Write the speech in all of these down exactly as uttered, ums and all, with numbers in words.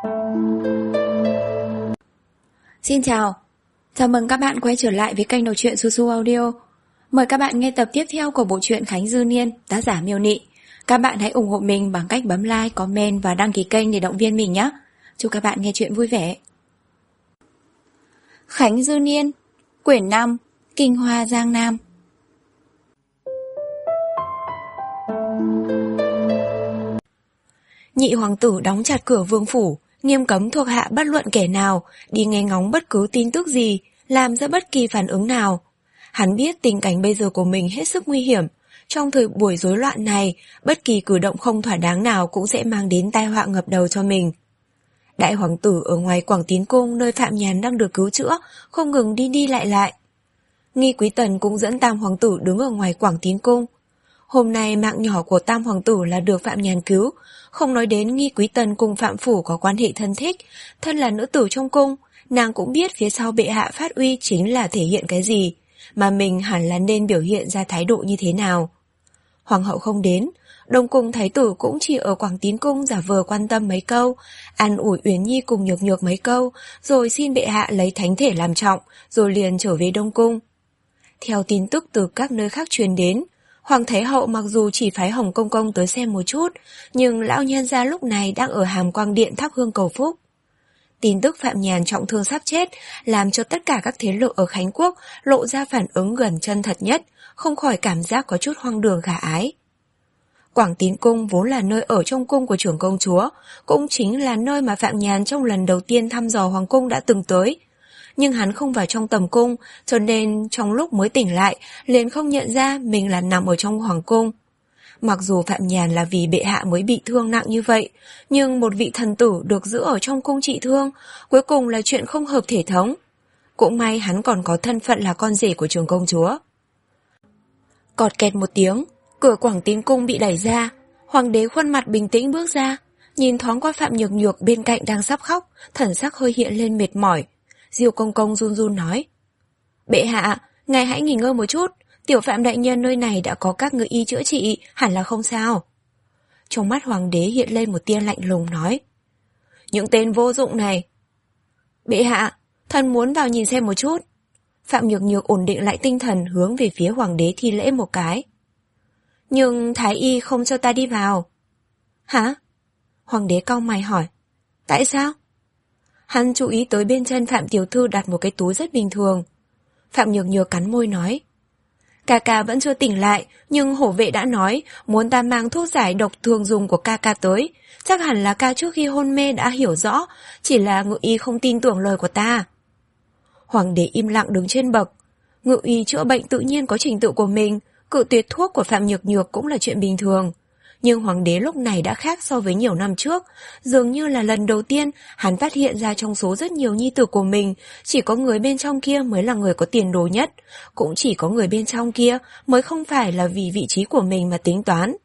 Xin chào, chào mừng các bạn quay trở lại với kênh đọc truyện Su Su Audio. Mời các bạn nghe tập tiếp theo của bộ truyện Khánh Dư Niên, tác giả Miêu Nị. Các bạn hãy ủng hộ mình bằng cách bấm like, comment và đăng ký kênh để động viên mình nhé. Chúc các bạn nghe truyện vui vẻ. Khánh Dư Niên, quyển năm, Kinh Hoa Giang Nam. Nhị hoàng tử đóng chặt cửa vương phủ, nghiêm cấm thuộc hạ bất luận kẻ nào đi nghe ngóng bất cứ tin tức gì, làm ra bất kỳ phản ứng nào. Hắn biết tình cảnh bây giờ của mình hết sức nguy hiểm. Trong thời buổi rối loạn này, bất kỳ cử động không thỏa đáng nào cũng sẽ mang đến tai họa ngập đầu cho mình. Đại hoàng tử ở ngoài Quảng Tín Cung nơi Phạm Nhàn đang được cứu chữa, không ngừng đi đi lại lại. Nghi Quý Tần cũng dẫn Tam hoàng tử đứng ở ngoài Quảng Tín Cung. Hôm nay mạng nhỏ của Tam hoàng tử là được Phạm Nhàn cứu, không nói đến Nghi Quý Tần cùng Phạm Phủ có quan hệ thân thích, thân là nữ tử trong cung, nàng cũng biết phía sau bệ hạ phát uy chính là thể hiện cái gì, mà mình hẳn là nên biểu hiện ra thái độ như thế nào. Hoàng hậu không đến, Đông Cung thái tử cũng chỉ ở Quảng Tín Cung giả vờ quan tâm mấy câu, an ủi Uyển Nhi cùng Nhược Nhược mấy câu, rồi xin bệ hạ lấy thánh thể làm trọng, rồi liền trở về Đông Cung. Theo tin tức từ các nơi khác truyền đến, Hoàng Thái Hậu mặc dù chỉ phái Hồng Công Công tới xem một chút, nhưng lão nhân gia lúc này đang ở Hàm Quang Điện thắp hương cầu phúc. Tin tức Phạm Nhàn trọng thương sắp chết làm cho tất cả các thế lực ở Khánh Quốc lộ ra phản ứng gần chân thật nhất, không khỏi cảm giác có chút hoang đường khả ái. Quảng Tín Cung vốn là nơi ở trong cung của trưởng công chúa, cũng chính là nơi mà Phạm Nhàn trong lần đầu tiên thăm dò Hoàng cung đã từng tới. Nhưng hắn không vào trong tầm cung, cho nên trong lúc mới tỉnh lại, liền không nhận ra mình là nằm ở trong hoàng cung. Mặc dù Phạm Nhàn là vì bệ hạ mới bị thương nặng như vậy, nhưng một vị thần tử được giữ ở trong cung trị thương, cuối cùng là chuyện không hợp thể thống. Cũng may hắn còn có thân phận là con rể của trưởng công chúa. Cọt kẹt một tiếng, cửa Quảng Tín Cung bị đẩy ra, hoàng đế khuôn mặt bình tĩnh bước ra, nhìn thoáng qua Phạm Nhược Nhược bên cạnh đang sắp khóc, thần sắc hơi hiện lên mệt mỏi. Diêu Công Công run run nói: Bệ hạ, ngài hãy nghỉ ngơi một chút, tiểu Phạm đại nhân nơi này đã có các ngự y chữa trị, hẳn là không sao. Trong mắt hoàng đế hiện lên một tia lạnh lùng nói: Những tên vô dụng này. Bệ hạ, thần muốn vào nhìn xem một chút. Phạm Nhược Nhược ổn định lại tinh thần, hướng về phía hoàng đế thi lễ một cái. Nhưng thái y không cho ta đi vào. Hả? Hoàng đế cau mày hỏi. Tại sao? Hắn chú ý tới bên chân Phạm tiểu thư đặt một cái túi rất bình thường. Phạm Nhược Nhược cắn môi nói: Ca ca vẫn chưa tỉnh lại, nhưng hổ vệ đã nói muốn ta mang thuốc giải độc thường dùng của ca ca tới. Chắc hẳn là ca trước khi hôn mê đã hiểu rõ, chỉ là ngự y không tin tưởng lời của ta. Hoàng đế im lặng đứng trên bậc. Ngự y chữa bệnh tự nhiên có trình tự của mình, cự tuyệt thuốc của Phạm Nhược Nhược cũng là chuyện bình thường. Nhưng hoàng đế lúc này đã khác so với nhiều năm trước, dường như là lần đầu tiên hắn phát hiện ra trong số rất nhiều nhi tử của mình, chỉ có người bên trong kia mới là người có tiền đồ nhất, cũng chỉ có người bên trong kia mới không phải là vì vị trí của mình mà tính toán.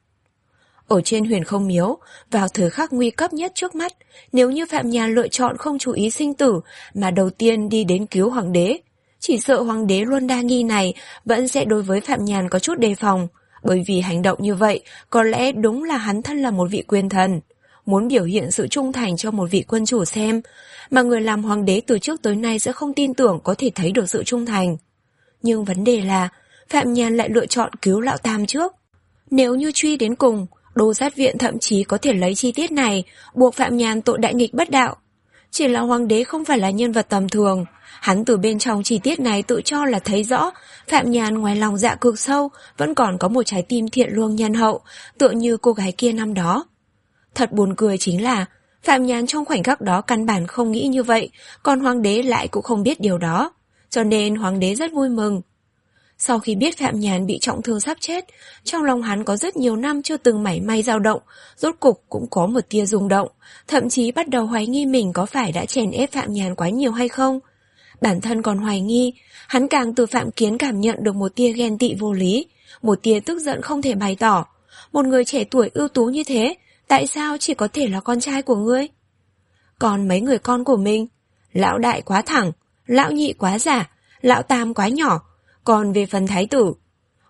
Ở trên Huyền Không Miếu, vào thời khắc nguy cấp nhất trước mắt, nếu như Phạm Nhàn lựa chọn không chú ý sinh tử mà đầu tiên đi đến cứu hoàng đế, chỉ sợ hoàng đế luôn đa nghi này vẫn sẽ đối với Phạm Nhàn có chút đề phòng. Bởi vì hành động như vậy, có lẽ đúng là hắn thân là một vị quyền thần, muốn biểu hiện sự trung thành cho một vị quân chủ xem, mà người làm hoàng đế từ trước tới nay sẽ không tin tưởng có thể thấy được sự trung thành. Nhưng vấn đề là, Phạm Nhàn lại lựa chọn cứu lão Tam trước. Nếu như truy đến cùng, Đô Sát Viện thậm chí có thể lấy chi tiết này, buộc Phạm Nhàn tội đại nghịch bất đạo. Chỉ là hoàng đế không phải là nhân vật tầm thường, hắn từ bên trong chi tiết này tự cho là thấy rõ, Phạm Nhàn ngoài lòng dạ cực sâu, vẫn còn có một trái tim thiện lương nhân hậu, tựa như cô gái kia năm đó. Thật buồn cười chính là, Phạm Nhàn trong khoảnh khắc đó căn bản không nghĩ như vậy, còn hoàng đế lại cũng không biết điều đó, cho nên hoàng đế rất vui mừng. Sau khi biết Phạm Nhàn bị trọng thương sắp chết, trong lòng hắn có rất nhiều năm chưa từng mảy may dao động, rốt cục cũng có một tia rung động, thậm chí bắt đầu hoài nghi mình có phải đã chèn ép Phạm Nhàn quá nhiều hay không. Bản thân còn hoài nghi, hắn càng từ Phạm Kiến cảm nhận được một tia ghen tị vô lý, một tia tức giận không thể bày tỏ. Một người trẻ tuổi ưu tú như thế, tại sao chỉ có thể là con trai của ngươi? Còn mấy người con của mình, lão đại quá thẳng, lão nhị quá giả, lão tam quá nhỏ. Còn về phần thái tử,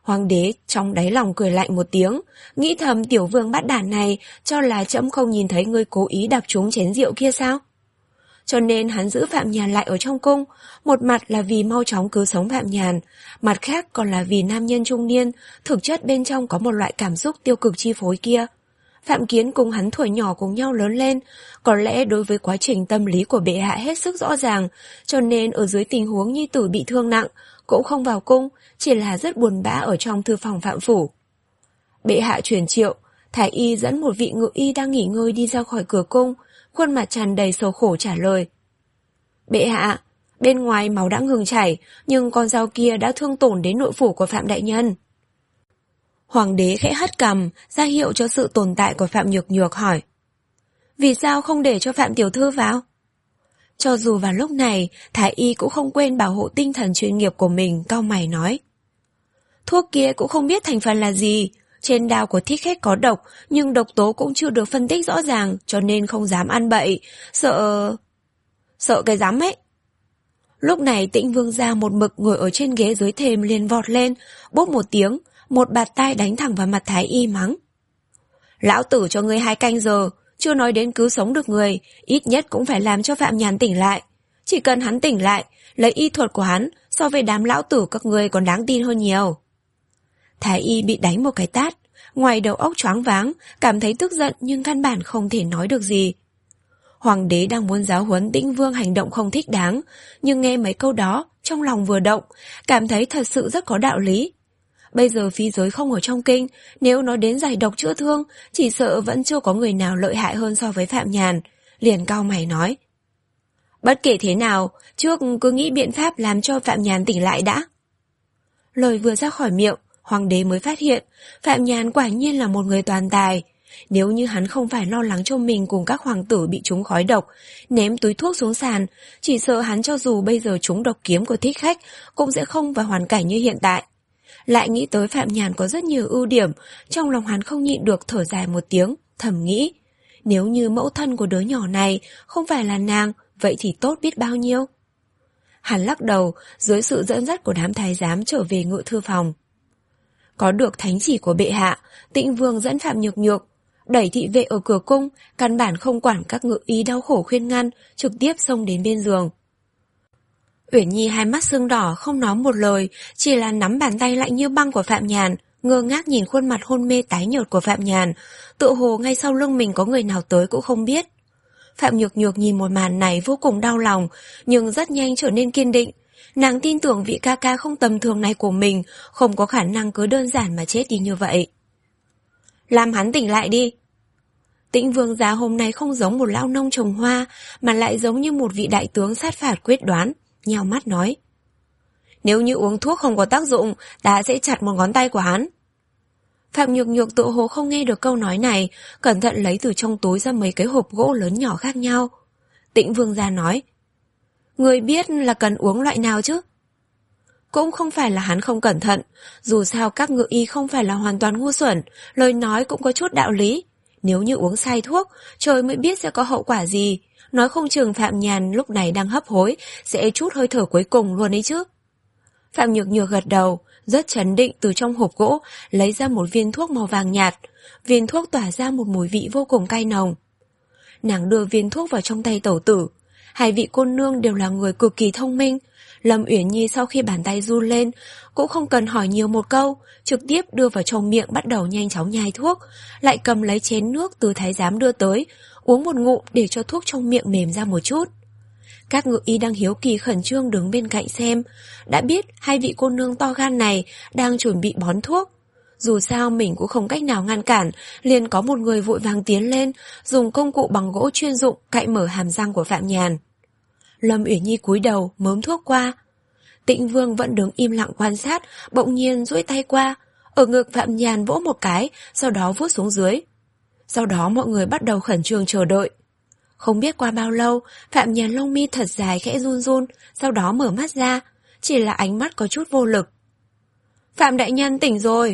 Hoàng đế trong đáy lòng cười lạnh một tiếng, nghĩ thầm tiểu vương bát đản này cho là trẫm không nhìn thấy ngươi cố ý đập trúng chén rượu kia sao? Cho nên hắn giữ Phạm Nhàn lại ở trong cung, một mặt là vì mau chóng cứu sống Phạm Nhàn, mặt khác còn là vì nam nhân trung niên, thực chất bên trong có một loại cảm xúc tiêu cực chi phối kia. Phạm Kiến cùng hắn tuổi nhỏ cùng nhau lớn lên, có lẽ đối với quá trình tâm lý của bệ hạ hết sức rõ ràng, cho nên ở dưới tình huống nhi tử bị thương nặng, cũng không vào cung, chỉ là rất buồn bã ở trong thư phòng Phạm phủ. Bệ hạ truyền triệu, thái y dẫn một vị ngự y đang nghỉ ngơi đi ra khỏi cửa cung, khuôn mặt tràn đầy sầu khổ trả lời. Bệ hạ, bên ngoài máu đã ngừng chảy, nhưng con dao kia đã thương tổn đến nội phủ của Phạm đại nhân. Hoàng đế khẽ hất cằm, ra hiệu cho sự tồn tại của Phạm Nhược Nhược hỏi. Vì sao không để cho Phạm tiểu thư vào? Cho dù vào lúc này, thái y cũng không quên bảo hộ tinh thần chuyên nghiệp của mình, cau mày nói. Thuốc kia cũng không biết thành phần là gì, trên đao của Thích Khách có độc, nhưng độc tố cũng chưa được phân tích rõ ràng, cho nên không dám ăn bậy, sợ... Sợ cái rắm ấy. Lúc này Tĩnh Vương gia một mực ngồi ở trên ghế dưới thềm liền vọt lên, bốp một tiếng, một bạt tai đánh thẳng vào mặt thái y mắng. Lão tử cho ngươi hai canh giờ, chưa nói đến cứu sống được người, ít nhất cũng phải làm cho Phạm Nhàn tỉnh lại. Chỉ cần hắn tỉnh lại, lấy y thuật của hắn so với đám lão tử các ngươi còn đáng tin hơn nhiều. Thái y bị đánh một cái tát, ngoài đầu óc choáng váng, cảm thấy tức giận nhưng căn bản không thể nói được gì. Hoàng đế đang muốn giáo huấn Tĩnh Vương hành động không thích đáng, nhưng nghe mấy câu đó, trong lòng vừa động, cảm thấy thật sự rất có đạo lý. Bây giờ phi giới không ở trong kinh, nếu nói đến giải độc chữa thương, chỉ sợ vẫn chưa có người nào lợi hại hơn so với Phạm Nhàn. Liền cau mày nói. Bất kể thế nào, trước cứ nghĩ biện pháp làm cho Phạm Nhàn tỉnh lại đã. Lời vừa ra khỏi miệng, Hoàng đế mới phát hiện, Phạm Nhàn quả nhiên là một người toàn tài. Nếu như hắn không phải lo lắng cho mình cùng các hoàng tử bị trúng khói độc, ném túi thuốc xuống sàn, chỉ sợ hắn cho dù bây giờ trúng độc kiếm của Thích Khách, cũng sẽ không vào hoàn cảnh như hiện tại. Lại nghĩ tới Phạm Nhàn có rất nhiều ưu điểm, trong lòng hắn không nhịn được thở dài một tiếng, thầm nghĩ. Nếu như mẫu thân của đứa nhỏ này không phải là nàng, vậy thì tốt biết bao nhiêu. Hắn lắc đầu, dưới sự dẫn dắt của đám thái giám trở về ngự thư phòng. Có được thánh chỉ của bệ hạ, Tĩnh Vương dẫn Phạm Nhược Nhược, đẩy thị vệ ở cửa cung, căn bản không quản các ngự y đau khổ khuyên ngăn, trực tiếp xông đến bên giường. Uyển Nhi hai mắt sưng đỏ không nói một lời, chỉ là nắm bàn tay lạnh như băng của Phạm Nhàn, ngơ ngác nhìn khuôn mặt hôn mê tái nhợt của Phạm Nhàn, tựa hồ ngay sau lưng mình có người nào tới cũng không biết. Phạm Nhược Nhược nhìn một màn này vô cùng đau lòng, nhưng rất nhanh trở nên kiên định. Nàng tin tưởng vị ca ca không tầm thường này của mình không có khả năng cứ đơn giản mà chết đi như vậy. Làm hắn tỉnh lại đi. Tĩnh Vương gia hôm nay không giống một lão nông trồng hoa, mà lại giống như một vị đại tướng sát phạt quyết đoán, nheo mắt nói. Nếu như uống thuốc không có tác dụng, ta sẽ chặt một ngón tay của hắn. Phạm Nhược Nhược tự hồ không nghe được câu nói này, cẩn thận lấy từ trong túi ra mấy cái hộp gỗ lớn nhỏ khác nhau. Tĩnh Vương gia nói. Người biết là cần uống loại nào chứ? Cũng không phải là hắn không cẩn thận, dù sao các ngự y không phải là hoàn toàn ngu xuẩn, lời nói cũng có chút đạo lý. Nếu như uống sai thuốc, trời mới biết sẽ có hậu quả gì. Nói không chừng Phạm Nhàn lúc này đang hấp hối, sẽ trút hơi thở cuối cùng luôn ấy chứ. Phạm Nhược Nhược gật đầu, rất trấn định từ trong hộp gỗ, lấy ra một viên thuốc màu vàng nhạt. Viên thuốc tỏa ra một mùi vị vô cùng cay nồng. Nàng đưa viên thuốc vào trong tay tẩu tử. Hai vị cô nương đều là người cực kỳ thông minh. Lâm Uyển Nhi sau khi bàn tay run lên, cũng không cần hỏi nhiều một câu, trực tiếp đưa vào trong miệng bắt đầu nhanh chóng nhai thuốc, lại cầm lấy chén nước từ thái giám đưa tới, uống một ngụm để cho thuốc trong miệng mềm ra một chút. Các ngự y đang hiếu kỳ khẩn trương đứng bên cạnh xem, đã biết hai vị cô nương to gan này đang chuẩn bị bón thuốc. Dù sao mình cũng không cách nào ngăn cản, liền có một người vội vàng tiến lên, dùng công cụ bằng gỗ chuyên dụng cạy mở hàm răng của Phạm Nhàn. Lâm Uyển Nhi cúi đầu mớm thuốc qua. Tĩnh Vương vẫn đứng im lặng quan sát, bỗng nhiên duỗi tay qua, ở ngực Phạm Nhàn vỗ một cái, sau đó vuốt xuống dưới. Sau đó mọi người bắt đầu khẩn trương chờ đợi. Không biết qua bao lâu, Phạm Nhàn lông mi thật dài khẽ run run, sau đó mở mắt ra, chỉ là ánh mắt có chút vô lực. Phạm đại nhân tỉnh rồi.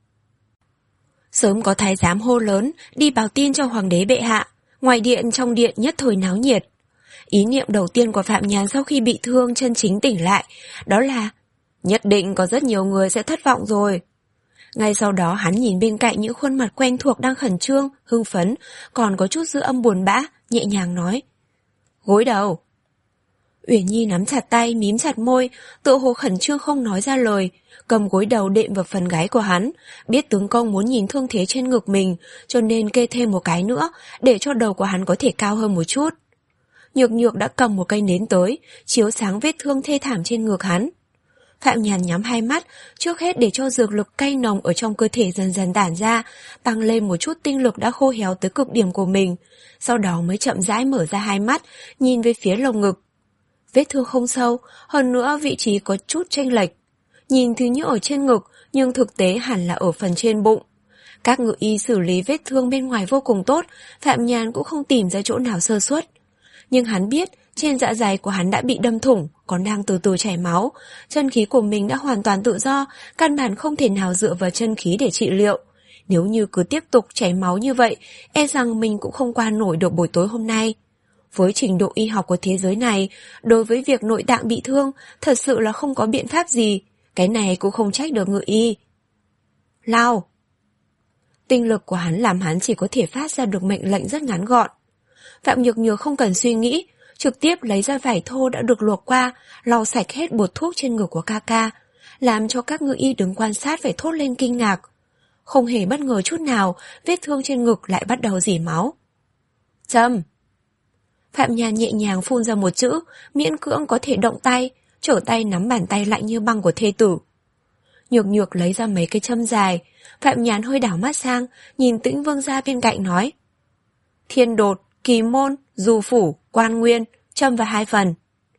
Sớm có thái giám hô lớn, đi báo tin cho hoàng đế bệ hạ. Ngoài điện trong điện nhất thời náo nhiệt. Ý niệm đầu tiên của Phạm Nhàn sau khi bị thương chân chính tỉnh lại, đó là nhất định có rất nhiều người sẽ thất vọng rồi. Ngay sau đó hắn nhìn bên cạnh những khuôn mặt quen thuộc đang khẩn trương, hưng phấn, còn có chút dư âm buồn bã, nhẹ nhàng nói. Gối đầu. Uyển Nhi nắm chặt tay, mím chặt môi, tựa hồ khẩn trương không nói ra lời, cầm gối đầu đệm vào phần gáy của hắn, biết tướng công muốn nhìn thương thế trên ngực mình, cho nên kê thêm một cái nữa, để cho đầu của hắn có thể cao hơn một chút. Nhược Nhược đã cầm một cây nến tới, chiếu sáng vết thương thê thảm trên ngực hắn. Phạm Nhàn nhắm hai mắt, trước hết để cho dược lực cay nồng ở trong cơ thể dần dần tản ra, tăng lên một chút tinh lực đã khô héo tới cực điểm của mình, sau đó mới chậm rãi mở ra hai mắt, nhìn về phía lồng ngực. Vết thương không sâu, hơn nữa vị trí có chút chênh lệch. Nhìn thì như ở trên ngực, nhưng thực tế hẳn là ở phần trên bụng. Các ngự y xử lý vết thương bên ngoài vô cùng tốt, Phạm Nhàn cũng không tìm ra chỗ nào sơ suất. Nhưng hắn biết, trên dạ dày của hắn đã bị đâm thủng, còn đang từ từ chảy máu. Chân khí của mình đã hoàn toàn tự do, căn bản không thể nào dựa vào chân khí để trị liệu. Nếu như cứ tiếp tục chảy máu như vậy, e rằng mình cũng không qua nổi được buổi tối hôm nay. Với trình độ y học của thế giới này, đối với việc nội tạng bị thương, thật sự là không có biện pháp gì. Cái này cũng không trách được ngự y. Lao! Tinh lực của hắn làm hắn chỉ có thể phát ra được mệnh lệnh rất ngắn gọn. Phạm Nhược Nhược không cần suy nghĩ, trực tiếp lấy ra vải thô đã được luộc qua, lau sạch hết bột thuốc trên ngực của ca ca, làm cho các ngự y đứng quan sát phải thốt lên kinh ngạc. Không hề bất ngờ chút nào, vết thương trên ngực lại bắt đầu rỉ máu. Châm! Phạm Nhàn nhẹ nhàng phun ra một chữ, miễn cưỡng có thể động tay, trở tay nắm bàn tay lạnh như băng của thê tử. Nhược Nhược lấy ra mấy cái châm dài, Phạm Nhàn hơi đảo mắt sang, nhìn Tĩnh Vương gia bên cạnh nói. Thiên đột, kỳ môn, du phủ, quan nguyên, châm vào hai phần.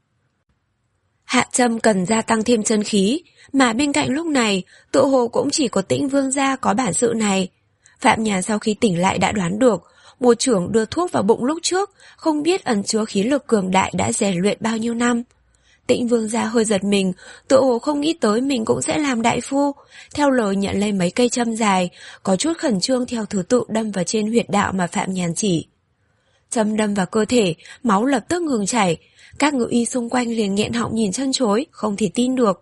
Hạ châm cần gia tăng thêm chân khí, mà bên cạnh lúc này, tựa hồ cũng chỉ có Tĩnh Vương gia có bản sự này. Phạm Nhàn sau khi tỉnh lại đã đoán được, một chưởng đưa thuốc vào bụng lúc trước, không biết ẩn chứa khí lực cường đại đã rèn luyện bao nhiêu năm. Tĩnh Vương gia hơi giật mình, tựa hồ không nghĩ tới mình cũng sẽ làm đại phu, theo lời nhận lấy mấy cây châm dài, có chút khẩn trương theo thứ tự đâm vào trên huyệt đạo mà Phạm Nhàn chỉ. Châm đâm vào cơ thể, máu lập tức ngừng chảy, các ngự y xung quanh liền nghẹn họng nhìn chân chối, không thể tin được.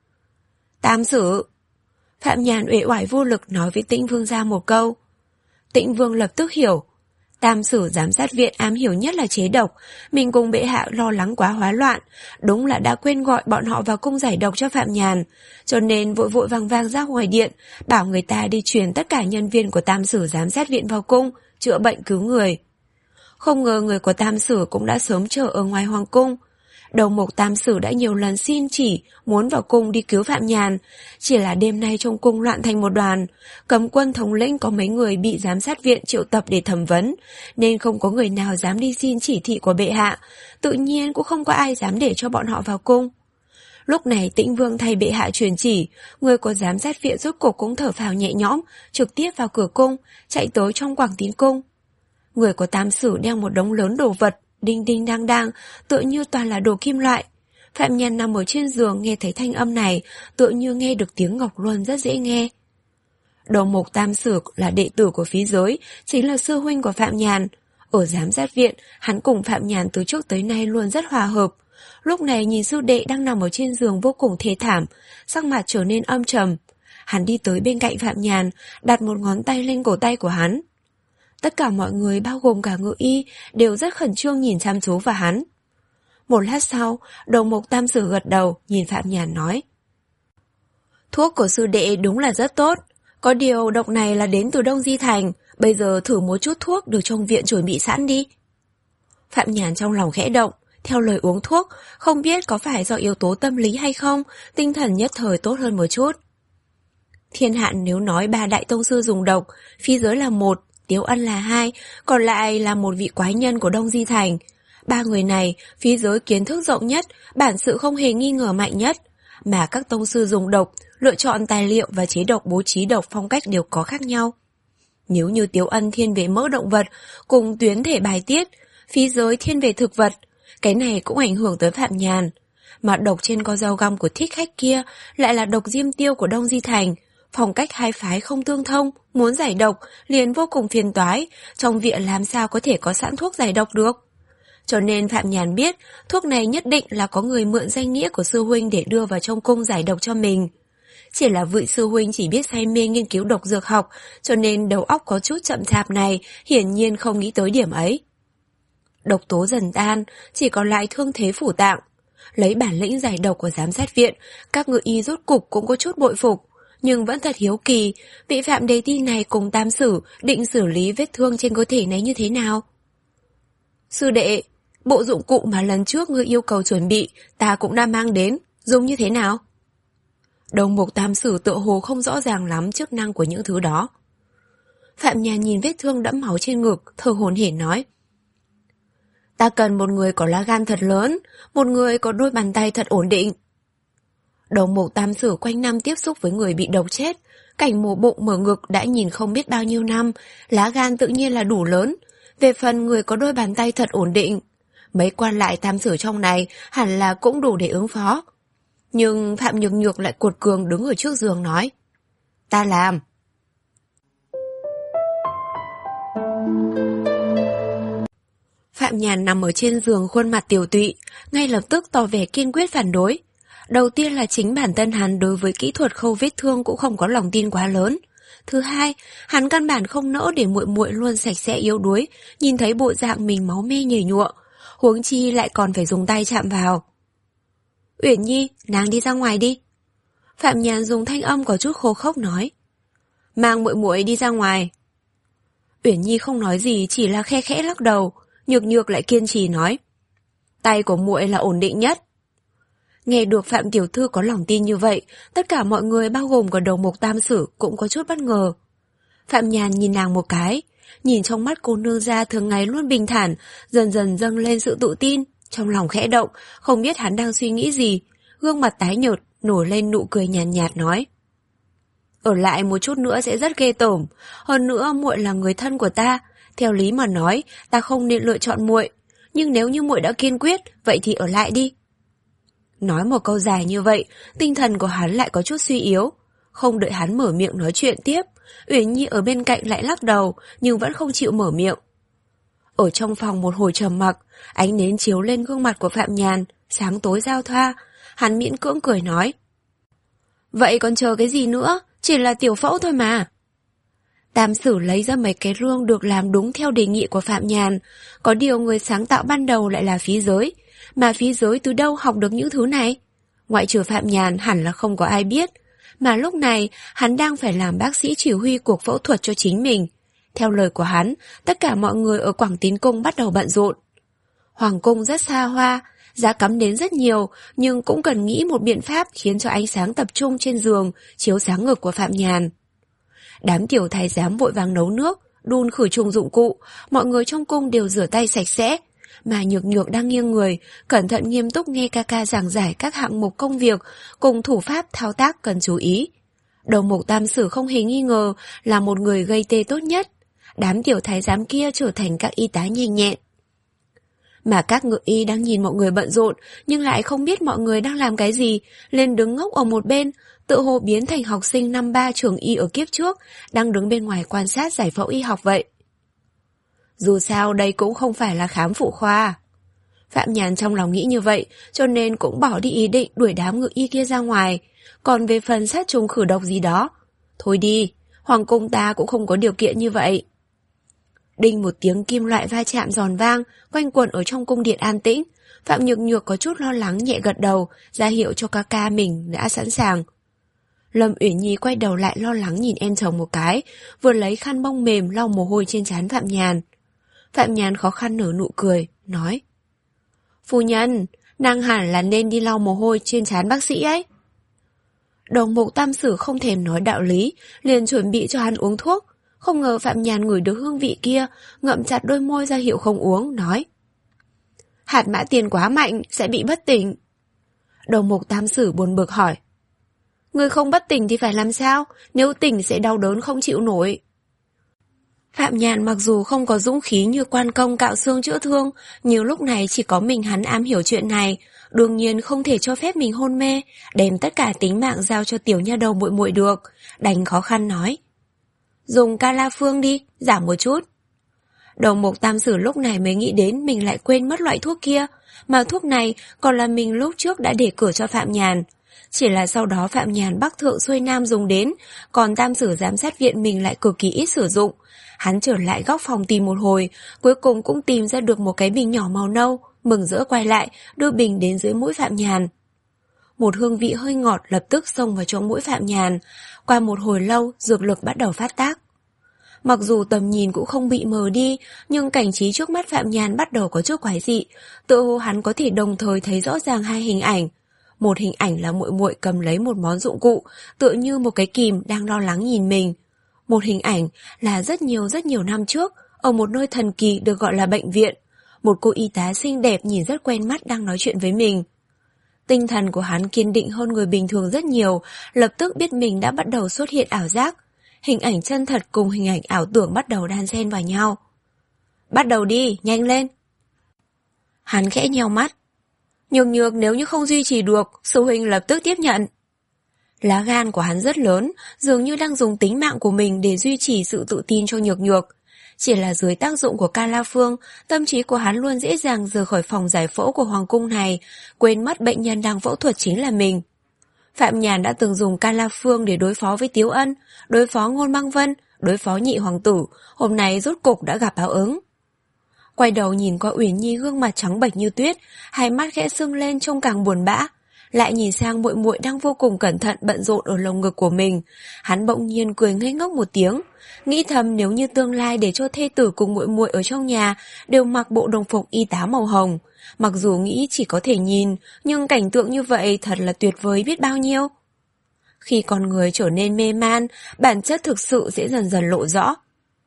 Tam sử! Phạm Nhàn uể oải vô lực nói với Tĩnh Vương gia một câu. Tĩnh Vương lập tức hiểu. Tam sử giám sát viện am hiểu nhất là chế độc, mình cùng bệ hạ lo lắng quá hóa loạn, đúng là đã quên gọi bọn họ vào cung giải độc cho Phạm Nhàn, cho nên vội vội vàng vàng ra ngoài điện, bảo người ta đi truyền tất cả nhân viên của tam sử giám sát viện vào cung, chữa bệnh cứu người. Không ngờ người của tam sử cũng đã sớm chờ ở ngoài hoàng cung. Đầu mục tam sử đã nhiều lần xin chỉ muốn vào cung đi cứu Phạm Nhàn, chỉ là đêm nay trong cung loạn thành một đoàn, cấm quân thống lĩnh có mấy người bị giám sát viện triệu tập để thẩm vấn, nên không có người nào dám đi xin chỉ thị của bệ hạ, tự nhiên cũng không có ai dám để cho bọn họ vào cung. Lúc này Tĩnh Vương thay bệ hạ truyền chỉ, người của giám sát viện rốt cuộc cũng thở phào nhẹ nhõm, trực tiếp vào cửa cung, chạy tới trong Quảng Tín cung. Người của tam sử đeo một đống lớn đồ vật, đinh đinh đang đang, tựa như toàn là đồ kim loại. Phạm Nhàn nằm ở trên giường nghe thấy thanh âm này, tựa như nghe được tiếng ngọc luân rất dễ nghe. Đầu mục tam sử là đệ tử của phí giới, chính là sư huynh của Phạm Nhàn. Ở giám sát viện, hắn cùng Phạm Nhàn từ trước tới nay luôn rất hòa hợp. Lúc này nhìn sư đệ đang nằm ở trên giường vô cùng thê thảm, sắc mặt trở nên âm trầm. Hắn đi tới bên cạnh Phạm Nhàn, đặt một ngón tay lên cổ tay của hắn. Tất cả mọi người bao gồm cả ngự y đều rất khẩn trương nhìn chăm chú vào hắn. Một lát sau, đầu mục tam sử gật đầu nhìn Phạm Nhàn nói. Thuốc của sư đệ đúng là rất tốt, có điều độc này là đến từ Đông Di Thành, bây giờ thử một chút thuốc được trong viện chuẩn bị sẵn đi. Phạm Nhàn trong lòng khẽ động, theo lời uống thuốc, không biết có phải do yếu tố tâm lý hay không, tinh thần nhất thời tốt hơn một chút. Thiên hạ nếu nói ba đại tông sư dùng độc, phi giới là một, Tiếu Ân là hai, còn lại là một vị quái nhân của Đông Di Thành. Ba người này, phí giới kiến thức rộng nhất, bản sự không hề nghi ngờ mạnh nhất. Mà các tông sư dùng độc, lựa chọn tài liệu và chế độc bố trí độc phong cách đều có khác nhau. Nếu như Tiếu Ân thiên về mỡ động vật, cùng tuyến thể bài tiết, phí giới thiên về thực vật, cái này cũng ảnh hưởng tới Phạm Nhàn. Mà độc trên con dao găm của thích khách kia lại là độc diêm tiêu của Đông Di Thành. Phong cách hai phái không tương thông, muốn giải độc liền vô cùng phiền toái, trong viện làm sao có thể có sẵn thuốc giải độc được. Cho nên Phạm Nhàn biết thuốc này nhất định là có người mượn danh nghĩa của sư huynh để đưa vào trong cung giải độc cho mình. Chỉ là vị sư huynh chỉ biết say mê nghiên cứu độc dược học, cho nên đầu óc có chút chậm chạp này hiển nhiên không nghĩ tới điểm ấy. Độc tố dần tan, chỉ còn lại thương thế phủ tạng. Lấy bản lĩnh giải độc của giám sát viện, các ngự y rốt cục cũng có chút bội phục, nhưng vẫn thật hiếu kỳ, vị Phạm đề ti này cùng Tam Sử định xử lý vết thương trên cơ thể này như thế nào? Sư đệ, bộ dụng cụ mà lần trước ngươi yêu cầu chuẩn bị, ta cũng đã mang đến, dùng như thế nào? Đầu mục Tam Sử tựa hồ không rõ ràng lắm chức năng của những thứ đó. Phạm Nhàn nhìn vết thương đẫm máu trên ngực, thở hổn hển nói. Ta cần một người có lá gan thật lớn, một người có đôi bàn tay thật ổn định. Đầu mục Tam Sử quanh năm tiếp xúc với người bị độc chết, cảnh mổ bụng mở ngực đã nhìn không biết bao nhiêu năm, lá gan tự nhiên là đủ lớn. Về phần người có đôi bàn tay thật ổn định, mấy quan lại Tam Sử trong này hẳn là cũng đủ để ứng phó. Nhưng Phạm Nhược Nhược lại cuột cường đứng ở trước giường nói. Ta làm. Phạm Nhàn nằm ở trên giường khuôn mặt tiều tụy, ngay lập tức tỏ vẻ kiên quyết phản đối. Đầu tiên là chính bản thân hắn đối với kỹ thuật khâu vết thương cũng không có lòng tin quá lớn. Thứ hai, hắn căn bản không nỡ để muội muội luôn sạch sẽ yếu đuối, nhìn thấy bộ dạng mình máu me nhầy nhụa, huống chi lại còn phải dùng tay chạm vào. Uyển Nhi, nàng đi ra ngoài đi. Phạm Nhàn dùng thanh âm có chút khô khốc nói. Mang muội muội đi ra ngoài. Uyển Nhi không nói gì, chỉ là khe khẽ lắc đầu. Nhược Nhược lại kiên trì nói. Tay của muội là ổn định nhất. Nghe được Phạm tiểu thư có lòng tin như vậy, tất cả mọi người bao gồm cả đầu mục Tam Sử cũng có chút bất ngờ. Phạm Nhàn nhìn nàng một cái, nhìn trong mắt cô nương ra thường ngày luôn bình thản, dần dần dâng lên sự tự tin, trong lòng khẽ động, không biết hắn đang suy nghĩ gì, gương mặt tái nhợt, nổi lên nụ cười nhàn nhạt, nhạt nói. Ở lại một chút nữa sẽ rất ghê tởm, hơn nữa muội là người thân của ta, theo lý mà nói, ta không nên lựa chọn muội, nhưng nếu như muội đã kiên quyết, vậy thì ở lại đi. Nói một câu dài như vậy, tinh thần của hắn lại có chút suy yếu. Không đợi hắn mở miệng nói chuyện tiếp, Uyển Nhi ở bên cạnh lại lắc đầu, nhưng vẫn không chịu mở miệng. Ở trong phòng một hồi trầm mặc, ánh nến chiếu lên gương mặt của Phạm Nhàn, sáng tối giao thoa, hắn miễn cưỡng cười nói. Vậy còn chờ cái gì nữa, chỉ là tiểu phẫu thôi mà. Tam Sử lấy ra mấy cái rương được làm đúng theo đề nghị của Phạm Nhàn, có điều người sáng tạo ban đầu lại là Phí Giới, mà Phí Giới từ đâu học được những thứ này? Ngoại trừ Phạm Nhàn hẳn là không có ai biết, mà lúc này hắn đang phải làm bác sĩ chỉ huy cuộc phẫu thuật cho chính mình. Theo lời của hắn, tất cả mọi người ở Quảng Tín Cung bắt đầu bận rộn. Hoàng cung rất xa hoa, giá cắm đến rất nhiều, nhưng cũng cần nghĩ một biện pháp khiến cho ánh sáng tập trung trên giường, chiếu sáng ngực của Phạm Nhàn. Đám tiểu thái giám vội vàng nấu nước, đun khử trùng dụng cụ, mọi người trong cung đều rửa tay sạch sẽ, mà Nhược Nhược đang nghiêng người, cẩn thận nghiêm túc nghe ca ca giảng giải các hạng mục công việc cùng thủ pháp thao tác cần chú ý. Đầu mục Tam Sử không hề nghi ngờ là một người gây tê tốt nhất, đám tiểu thái giám kia trở thành các y tá nhanh nhẹn. Mà các ngự y đang nhìn mọi người bận rộn, nhưng lại không biết mọi người đang làm cái gì, lên đứng ngốc ở một bên, tự hồ biến thành học sinh năm ba trường y ở kiếp trước, đang đứng bên ngoài quan sát giải phẫu y học vậy. Dù sao đây cũng không phải là khám phụ khoa. Phạm Nhàn trong lòng nghĩ như vậy, cho nên cũng bỏ đi ý định đuổi đám ngự y kia ra ngoài. Còn về phần sát trùng khử độc gì đó, thôi đi, hoàng cung ta cũng không có điều kiện như vậy. Đinh một tiếng kim loại va chạm giòn vang, quanh quẩn ở trong cung điện an tĩnh. Phạm Nhược Nhược có chút lo lắng nhẹ gật đầu, ra hiệu cho ca ca mình đã sẵn sàng. Lâm Uyển Nhi quay đầu lại lo lắng nhìn em chồng một cái, vừa lấy khăn bông mềm lau mồ hôi trên trán Phạm Nhàn. Phạm Nhàn khó khăn nở nụ cười, nói. Phu nhân, nàng hẳn là nên đi lau mồ hôi trên trán bác sĩ ấy. Đồng mục Tam Sử không thèm nói đạo lý, liền chuẩn bị cho hắn uống thuốc. Không ngờ Phạm Nhàn ngửi được hương vị kia, ngậm chặt đôi môi ra hiệu không uống, nói. Hạt mã tiền quá mạnh, sẽ bị bất tỉnh. Đầu mục Tam Sử buồn bực hỏi. Người không bất tỉnh thì phải làm sao, nếu tỉnh sẽ đau đớn không chịu nổi. Phạm Nhàn mặc dù không có dũng khí như quan công cạo xương chữa thương, nhưng lúc này chỉ có mình hắn am hiểu chuyện này, đương nhiên không thể cho phép mình hôn mê, đem tất cả tính mạng giao cho tiểu nha đầu muội muội được, đành khó khăn nói. Dùng ca la phương đi, giảm một chút. Đầu mục Tam Sử lúc này mới nghĩ đến mình lại quên mất loại thuốc kia, mà thuốc này còn là mình lúc trước đã để cửa cho Phạm Nhàn. Chỉ là sau đó Phạm Nhàn bắc thượng xuôi nam dùng đến, còn tam sử giám sát viện mình lại cực kỳ ít sử dụng. Hắn trở lại góc phòng tìm một hồi, cuối cùng cũng tìm ra được một cái bình nhỏ màu nâu, mừng rỡ quay lại, đưa bình đến dưới mũi Phạm Nhàn. Một hương vị hơi ngọt lập tức xông vào chỗ mũi Phạm Nhàn, qua một hồi lâu dược lực bắt đầu phát tác. Mặc dù tầm nhìn cũng không bị mờ đi, nhưng cảnh trí trước mắt Phạm Nhàn bắt đầu có chút quái dị, tựa hồ hắn có thể đồng thời thấy rõ ràng hai hình ảnh. Một hình ảnh là muội muội cầm lấy một món dụng cụ, tựa như một cái kìm đang lo lắng nhìn mình. Một hình ảnh là rất nhiều rất nhiều năm trước, ở một nơi thần kỳ được gọi là bệnh viện, một cô y tá xinh đẹp nhìn rất quen mắt đang nói chuyện với mình. Tinh thần của hắn kiên định hơn người bình thường rất nhiều, lập tức biết mình đã bắt đầu xuất hiện ảo giác. Hình ảnh chân thật cùng hình ảnh ảo tưởng bắt đầu đan xen vào nhau. Bắt đầu đi, nhanh lên. Hắn khẽ nheo mắt. Nhược nhược nếu như không duy trì được, sư huynh lập tức tiếp nhận. Lá gan của hắn rất lớn, dường như đang dùng tính mạng của mình để duy trì sự tự tin cho nhược nhược. Chỉ là dưới tác dụng của Ca La Phương, tâm trí của hắn luôn dễ dàng rời khỏi phòng giải phẫu của hoàng cung này, quên mất bệnh nhân đang phẫu thuật chính là mình. Phạm Nhàn đã từng dùng Ca La Phương để đối phó với Tiếu Ân, đối phó Ngôn Băng Vân, đối phó nhị hoàng tử, hôm nay rốt cục đã gặp báo ứng. Quay đầu nhìn qua Uyển Nhi gương mặt trắng bệch như tuyết, hai mắt khẽ sưng lên trông càng buồn bã, lại nhìn sang muội muội đang vô cùng cẩn thận bận rộn ở lồng ngực của mình, hắn bỗng nhiên cười ngây ngốc một tiếng, nghĩ thầm nếu như tương lai để cho thê tử cùng muội muội ở trong nhà đều mặc bộ đồng phục y tá màu hồng, mặc dù nghĩ chỉ có thể nhìn, nhưng cảnh tượng như vậy thật là tuyệt vời biết bao nhiêu. Khi con người trở nên mê man, bản chất thực sự sẽ dần dần lộ rõ.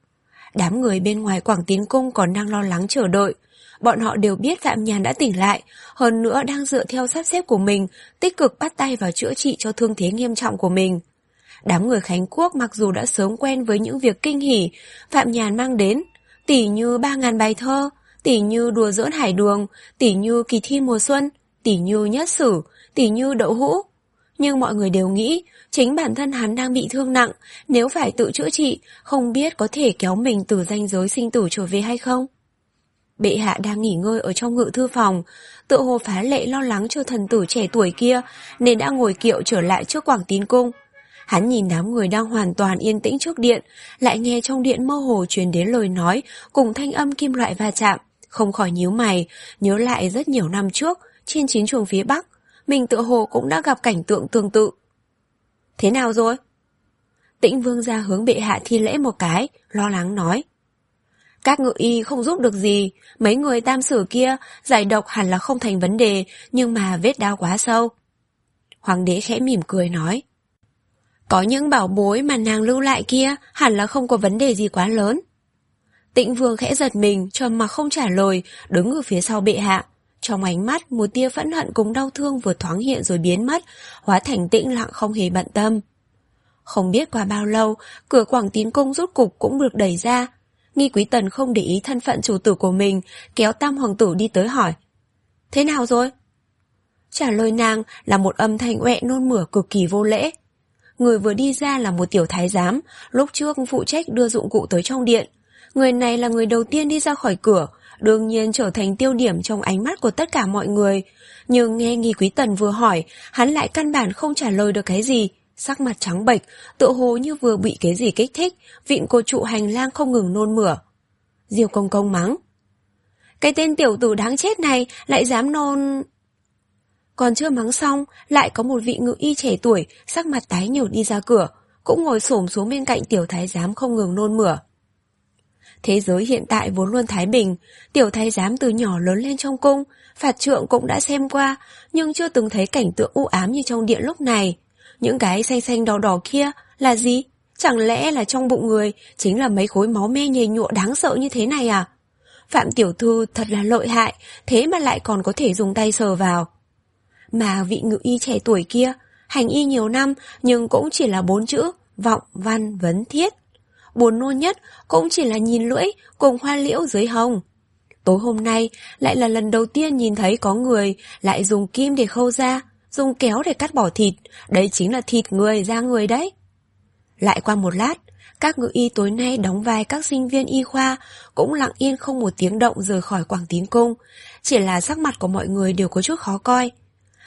Đám người bên ngoài Quảng Tín Cung còn đang lo lắng chờ đợi. Bọn họ đều biết Phạm Nhàn đã tỉnh lại, hơn nữa đang dựa theo sắp xếp của mình, tích cực bắt tay vào chữa trị cho thương thế nghiêm trọng của mình. Đám người Khánh Quốc mặc dù đã sớm quen với những việc kinh hỉ Phạm Nhàn mang đến, tỉ như ba ngàn bài thơ, tỉ như đùa giỡn hải đường, tỉ như kỳ thi mùa xuân, tỉ như nhất sử, tỉ như đậu hũ. Nhưng mọi người đều nghĩ, chính bản thân hắn đang bị thương nặng, nếu phải tự chữa trị, không biết có thể kéo mình từ ranh giới sinh tử trở về hay không. Bệ hạ đang nghỉ ngơi ở trong ngự thư phòng, tựa hồ phá lệ lo lắng cho thần tử trẻ tuổi kia, nên đã ngồi kiệu trở lại trước Quảng Tín Cung. Hắn nhìn đám người đang hoàn toàn yên tĩnh trước điện, lại nghe trong điện mơ hồ truyền đến lời nói cùng thanh âm kim loại va chạm, không khỏi nhíu mày, nhớ lại rất nhiều năm trước, trên chiến trường phía Bắc, mình tựa hồ cũng đã gặp cảnh tượng tương tự. Thế nào rồi? Tĩnh Vương ra hướng bệ hạ thi lễ một cái, lo lắng nói. Các ngự y không giúp được gì, mấy người tam sử kia giải độc hẳn là không thành vấn đề, nhưng mà vết đau quá sâu. Hoàng đế khẽ mỉm cười nói. Có những bảo bối mà nàng lưu lại kia hẳn là không có vấn đề gì quá lớn. Tĩnh Vương khẽ giật mình, trầm mặc không trả lời, đứng ở phía sau bệ hạ. Trong ánh mắt một tia phẫn hận cùng đau thương vừa thoáng hiện rồi biến mất, hóa thành tĩnh lặng không hề bận tâm. Không biết qua bao lâu, cửa Quảng Tín Cung rốt cục cũng được đẩy ra. Nghi Quý Tần không để ý thân phận chủ tử của mình, kéo tam hoàng tử đi tới hỏi. Thế nào rồi? Trả lời nàng là một âm thanh oẹ nôn mửa cực kỳ vô lễ. Người vừa đi ra là một tiểu thái giám, lúc trước phụ trách đưa dụng cụ tới trong điện. Người này là người đầu tiên đi ra khỏi cửa, đương nhiên trở thành tiêu điểm trong ánh mắt của tất cả mọi người. Nhưng nghe Nghi Quý Tần vừa hỏi, hắn lại căn bản không trả lời được cái gì, sắc mặt trắng bệch, tựa hồ như vừa bị cái gì kích thích, vịn cột trụ hành lang không ngừng nôn mửa. Diêu Công Công mắng. Cái tên tiểu tử đáng chết này lại dám nôn... Còn chưa mắng xong, lại có một vị ngự y trẻ tuổi, sắc mặt tái nhợt đi ra cửa, cũng ngồi xổm xuống bên cạnh tiểu thái giám không ngừng nôn mửa. Thế giới hiện tại vốn luôn thái bình, tiểu thái giám từ nhỏ lớn lên trong cung, phạt trượng cũng đã xem qua, nhưng chưa từng thấy cảnh tượng u ám như trong điện lúc này. Những cái xanh xanh đỏ đỏ kia là gì? Chẳng lẽ là trong bụng người chính là mấy khối máu me nhầy nhụa đáng sợ như thế này à? Phạm tiểu thư thật là lợi hại, thế mà lại còn có thể dùng tay sờ vào. Mà vị ngự y trẻ tuổi kia, hành y nhiều năm nhưng cũng chỉ là bốn chữ, vọng văn vấn thiết. Buồn nôn nhất cũng chỉ là nhìn lưỡi cùng hoa liễu dưới hông. Tối hôm nay lại là lần đầu tiên nhìn thấy có người lại dùng kim để khâu ra, dùng kéo để cắt bỏ thịt, đấy chính là thịt người da người đấy. Lại qua một lát, các ngự y tối nay đóng vai các sinh viên y khoa cũng lặng yên không một tiếng động rời khỏi Quảng Tín Cung, chỉ là sắc mặt của mọi người đều có chút khó coi.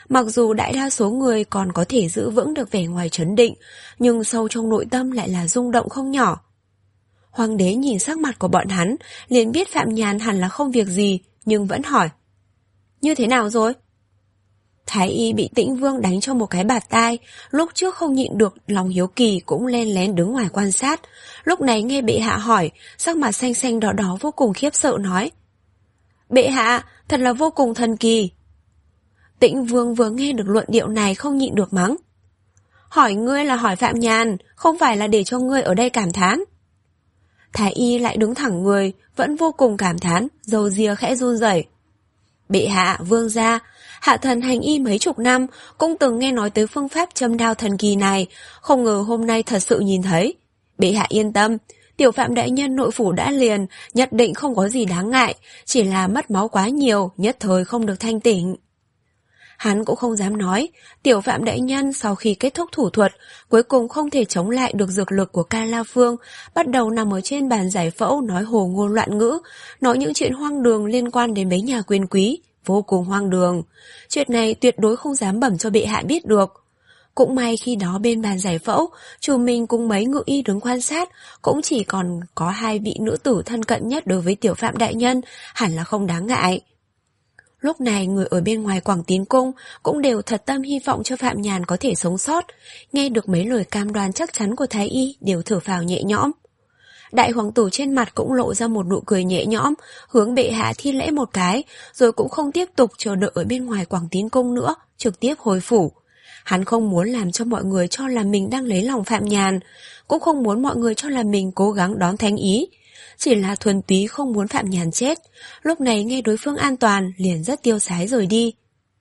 Mặc dù đại đa số người còn có thể giữ vững được vẻ ngoài trấn định, nhưng sâu trong nội tâm lại là rung động không nhỏ. Hoàng đế nhìn sắc mặt của bọn hắn, liền biết Phạm Nhàn hẳn là không việc gì, nhưng vẫn hỏi. Như thế nào rồi? Thái y bị Tĩnh Vương đánh cho một cái bạt tai, lúc trước không nhịn được lòng hiếu kỳ cũng len lén đứng ngoài quan sát. Lúc này nghe bệ hạ hỏi, sắc mặt xanh xanh đỏ đỏ vô cùng khiếp sợ nói. Bệ hạ, thật là vô cùng thần kỳ. Tĩnh Vương vừa nghe được luận điệu này không nhịn được mắng. Hỏi ngươi là hỏi Phạm Nhàn, không phải là để cho ngươi ở đây cảm thán. Thái y lại đứng thẳng người, vẫn vô cùng cảm thán, râu ria khẽ run rẩy. Bệ hạ, vương gia, hạ thần hành y mấy chục năm, cũng từng nghe nói tới phương pháp châm đao thần kỳ này, không ngờ hôm nay thật sự nhìn thấy. Bệ hạ yên tâm, tiểu Phạm đại nhân nội phủ đã liền, nhất định không có gì đáng ngại, chỉ là mất máu quá nhiều, nhất thời không được thanh tỉnh. Hắn cũng không dám nói, tiểu Phạm đại nhân sau khi kết thúc thủ thuật, cuối cùng không thể chống lại được dược lực của Ca La Phương, bắt đầu nằm ở trên bàn giải phẫu nói hồ ngôn loạn ngữ, nói những chuyện hoang đường liên quan đến mấy nhà quyền quý, vô cùng hoang đường. Chuyện này tuyệt đối không dám bẩm cho bệ hạ biết được. Cũng may khi đó bên bàn giải phẫu, chủ mình cùng mấy ngự y đứng quan sát, cũng chỉ còn có hai vị nữ tử thân cận nhất đối với tiểu Phạm đại nhân, hẳn là không đáng ngại. Lúc này người ở bên ngoài Quảng Tín Cung cũng đều thật tâm hy vọng cho Phạm Nhàn có thể sống sót, nghe được mấy lời cam đoan chắc chắn của Thái y đều thở phào nhẹ nhõm. Đại hoàng tử trên mặt cũng lộ ra một nụ cười nhẹ nhõm, hướng bệ hạ thi lễ một cái, rồi cũng không tiếp tục chờ đợi ở bên ngoài Quảng Tín Cung nữa, trực tiếp hồi phủ. Hắn không muốn làm cho mọi người cho là mình đang lấy lòng Phạm Nhàn, cũng không muốn mọi người cho là mình cố gắng đón thánh ý. Chỉ là thuần túy không muốn Phạm Nhàn chết, lúc này nghe đối phương an toàn liền rất tiêu sái rời đi.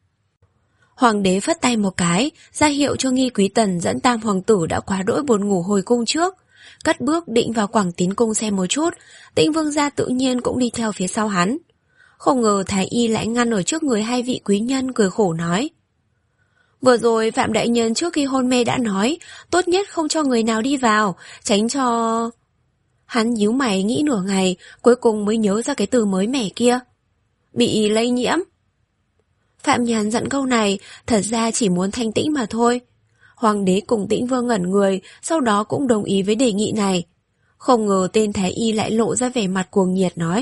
Hoàng đế phất tay một cái, ra hiệu cho Nghi Quý Tần dẫn tam hoàng tử đã quá đỗi buồn ngủ hồi cung trước. Cất bước định vào Quảng Tín Cung xem một chút, Tĩnh Vương gia tự nhiên cũng đi theo phía sau hắn. Không ngờ Thái y lại ngăn ở trước người hai vị quý nhân cười khổ nói. Vừa rồi Phạm đại nhân trước khi hôn mê đã nói, tốt nhất không cho người nào đi vào, tránh cho... Hắn nhíu mày nghĩ nửa ngày, cuối cùng mới nhớ ra cái từ mới mẻ kia. Bị lây nhiễm. Phạm Nhàn giận câu này, thật ra chỉ muốn thanh tĩnh mà thôi. Hoàng đế cùng Tĩnh Vương ngẩn người, sau đó cũng đồng ý với đề nghị này. Không ngờ tên Thái y lại lộ ra vẻ mặt cuồng nhiệt nói.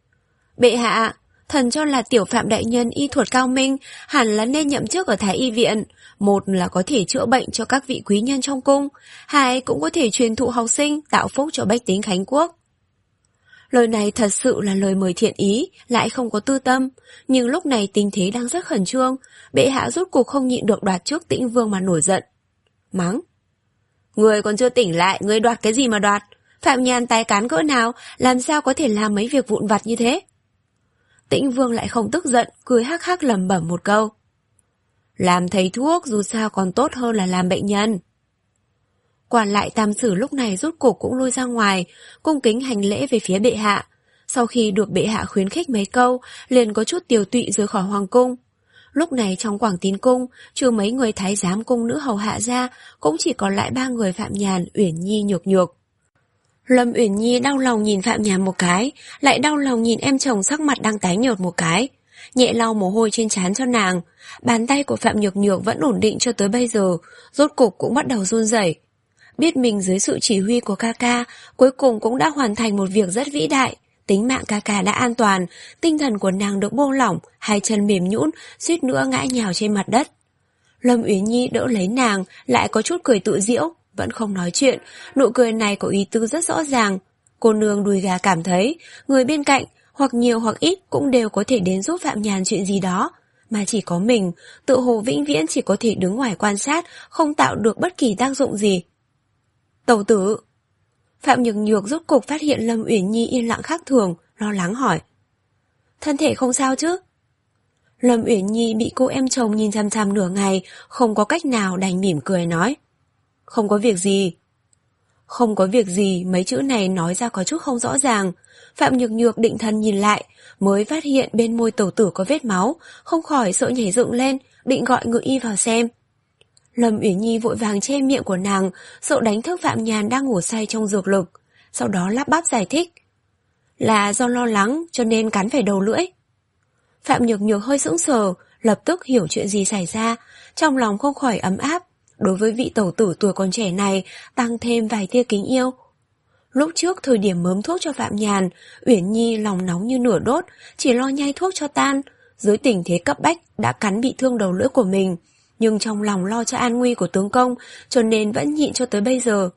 Bệ hạ, thần cho là tiểu Phạm đại nhân y thuật cao minh, hẳn là nên nhậm chức ở Thái y viện. Một là có thể chữa bệnh cho các vị quý nhân trong cung, hai cũng có thể truyền thụ học sinh, tạo phúc cho bách tính Khánh Quốc. Lời này thật sự là lời mời thiện ý, lại không có tư tâm, nhưng lúc này tình thế đang rất khẩn trương, bệ hạ rốt cuộc không nhịn được đoạt trước Tĩnh Vương mà nổi giận. Mắng. Người còn chưa tỉnh lại, người đoạt cái gì mà đoạt? Phạm Nhàn tài cán cỡ nào, làm sao có thể làm mấy việc vụn vặt như thế? Tĩnh Vương lại không tức giận, cười hắc hắc lẩm bẩm một câu. Làm thầy thuốc dù sao còn tốt hơn là làm bệnh nhân. Quản lại Tam Sử lúc này rút cuộc cũng lui ra ngoài, cung kính hành lễ về phía bệ hạ. Sau khi được bệ hạ khuyến khích mấy câu, liền có chút tiều tụy rời khỏi hoàng cung. Lúc này trong Quảng Tín Cung, trừ mấy người thái giám cung nữ hầu hạ ra, cũng chỉ còn lại ba người Phạm Nhàn, Uyển Nhi, Nhược Nhược. Lâm Uyển Nhi đau lòng nhìn Phạm Nhàn một cái, lại đau lòng nhìn em chồng sắc mặt đang tái nhợt một cái. Nhẹ lau mồ hôi trên trán cho nàng, bàn tay của Phạm Nhược Nhược vẫn ổn định cho tới bây giờ, rốt cục cũng bắt đầu run rẩy. Biết mình dưới sự chỉ huy của ca ca, cuối cùng cũng đã hoàn thành một việc rất vĩ đại. Tính mạng ca ca đã an toàn, tinh thần của nàng được buông lỏng, hai chân mềm nhũn, suýt nữa ngã nhào trên mặt đất. Lâm Uyển Nhi đỡ lấy nàng, lại có chút cười tự giễu, vẫn không nói chuyện, nụ cười này có ý tứ rất rõ ràng. Cô nương đùi gà cảm thấy, người bên cạnh, hoặc nhiều hoặc ít cũng đều có thể đến giúp Phạm Nhàn chuyện gì đó, mà chỉ có mình, tự hồ vĩnh viễn chỉ có thể đứng ngoài quan sát, không tạo được bất kỳ tác dụng gì. Tẩu tử. Phạm Nhược Nhược rốt cục phát hiện Lâm Uyển Nhi yên lặng khác thường, lo lắng hỏi. Thân thể không sao chứ? Lâm Uyển Nhi bị cô em chồng nhìn chằm chằm nửa ngày, không có cách nào đành mỉm cười nói. Không có việc gì. Không có việc gì, mấy chữ này nói ra có chút không rõ ràng. Phạm Nhược Nhược định thần nhìn lại, mới phát hiện bên môi tẩu tử có vết máu, không khỏi sợ nhảy dựng lên, định gọi ngự y vào xem. Lâm Uyển Nhi vội vàng che miệng của nàng, sợ đánh thức Phạm Nhàn đang ngủ say trong dược lực, sau đó lắp bắp giải thích. Là do lo lắng cho nên cắn phải đầu lưỡi. Phạm Nhược Nhược hơi sững sờ, lập tức hiểu chuyện gì xảy ra, trong lòng không khỏi ấm áp. Đối với vị tẩu tử tuổi còn trẻ này tăng thêm vài tia kính yêu. Lúc trước thời điểm mớm thuốc cho Phạm Nhàn, Uyển Nhi lòng nóng như lửa đốt, chỉ lo nhai thuốc cho tan. Dưới tình thế cấp bách đã cắn bị thương đầu lưỡi của mình, nhưng trong lòng lo cho an nguy của tướng công, cho nên vẫn nhịn cho tới bây giờ.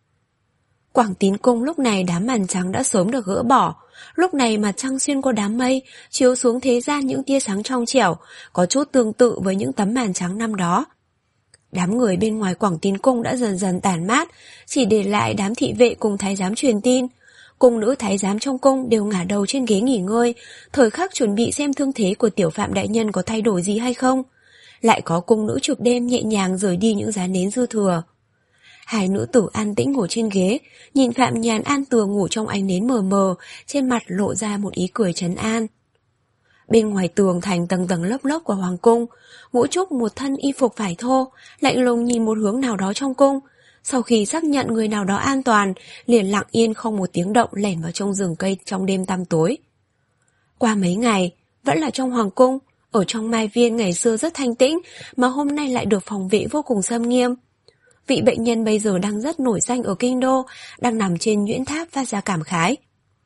Quảng Tín cung lúc này đám màn trắng đã sớm được gỡ bỏ. Lúc này mặt trăng xuyên qua đám mây, chiếu xuống thế gian những tia sáng trong trẻo, có chút tương tự với những tấm màn trắng năm đó. Đám người bên ngoài Quảng Tín cung đã dần dần tản mát, chỉ để lại đám thị vệ cùng thái giám truyền tin. Cung nữ thái giám trong cung đều ngả đầu trên ghế nghỉ ngơi, thời khắc chuẩn bị xem thương thế của tiểu Phạm đại nhân có thay đổi gì hay không. Lại có cung nữ trực đêm nhẹ nhàng rời đi những giá nến dư thừa. Hai nữ tử an tĩnh ngồi trên ghế, nhìn Phạm Nhàn an tường ngủ trong ánh nến mờ mờ, trên mặt lộ ra một ý cười trấn an. Bên ngoài tường thành tầng tầng lớp lớp của hoàng cung, Ngũ Trúc một thân y phục vải thô, lạnh lùng nhìn một hướng nào đó trong cung. Sau khi xác nhận người nào đó an toàn, liền lặng yên không một tiếng động lẻn vào trong rừng cây trong đêm tăm tối. Qua mấy ngày, vẫn là trong hoàng cung, ở trong Mai Viên ngày xưa rất thanh tĩnh, mà hôm nay lại được phòng vệ vô cùng xâm nghiêm. Vị bệnh nhân bây giờ đang rất nổi danh ở kinh đô, đang nằm trên nhuyễn tháp phát ra cảm khái.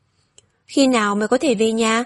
Khi nào mới có thể về nhà?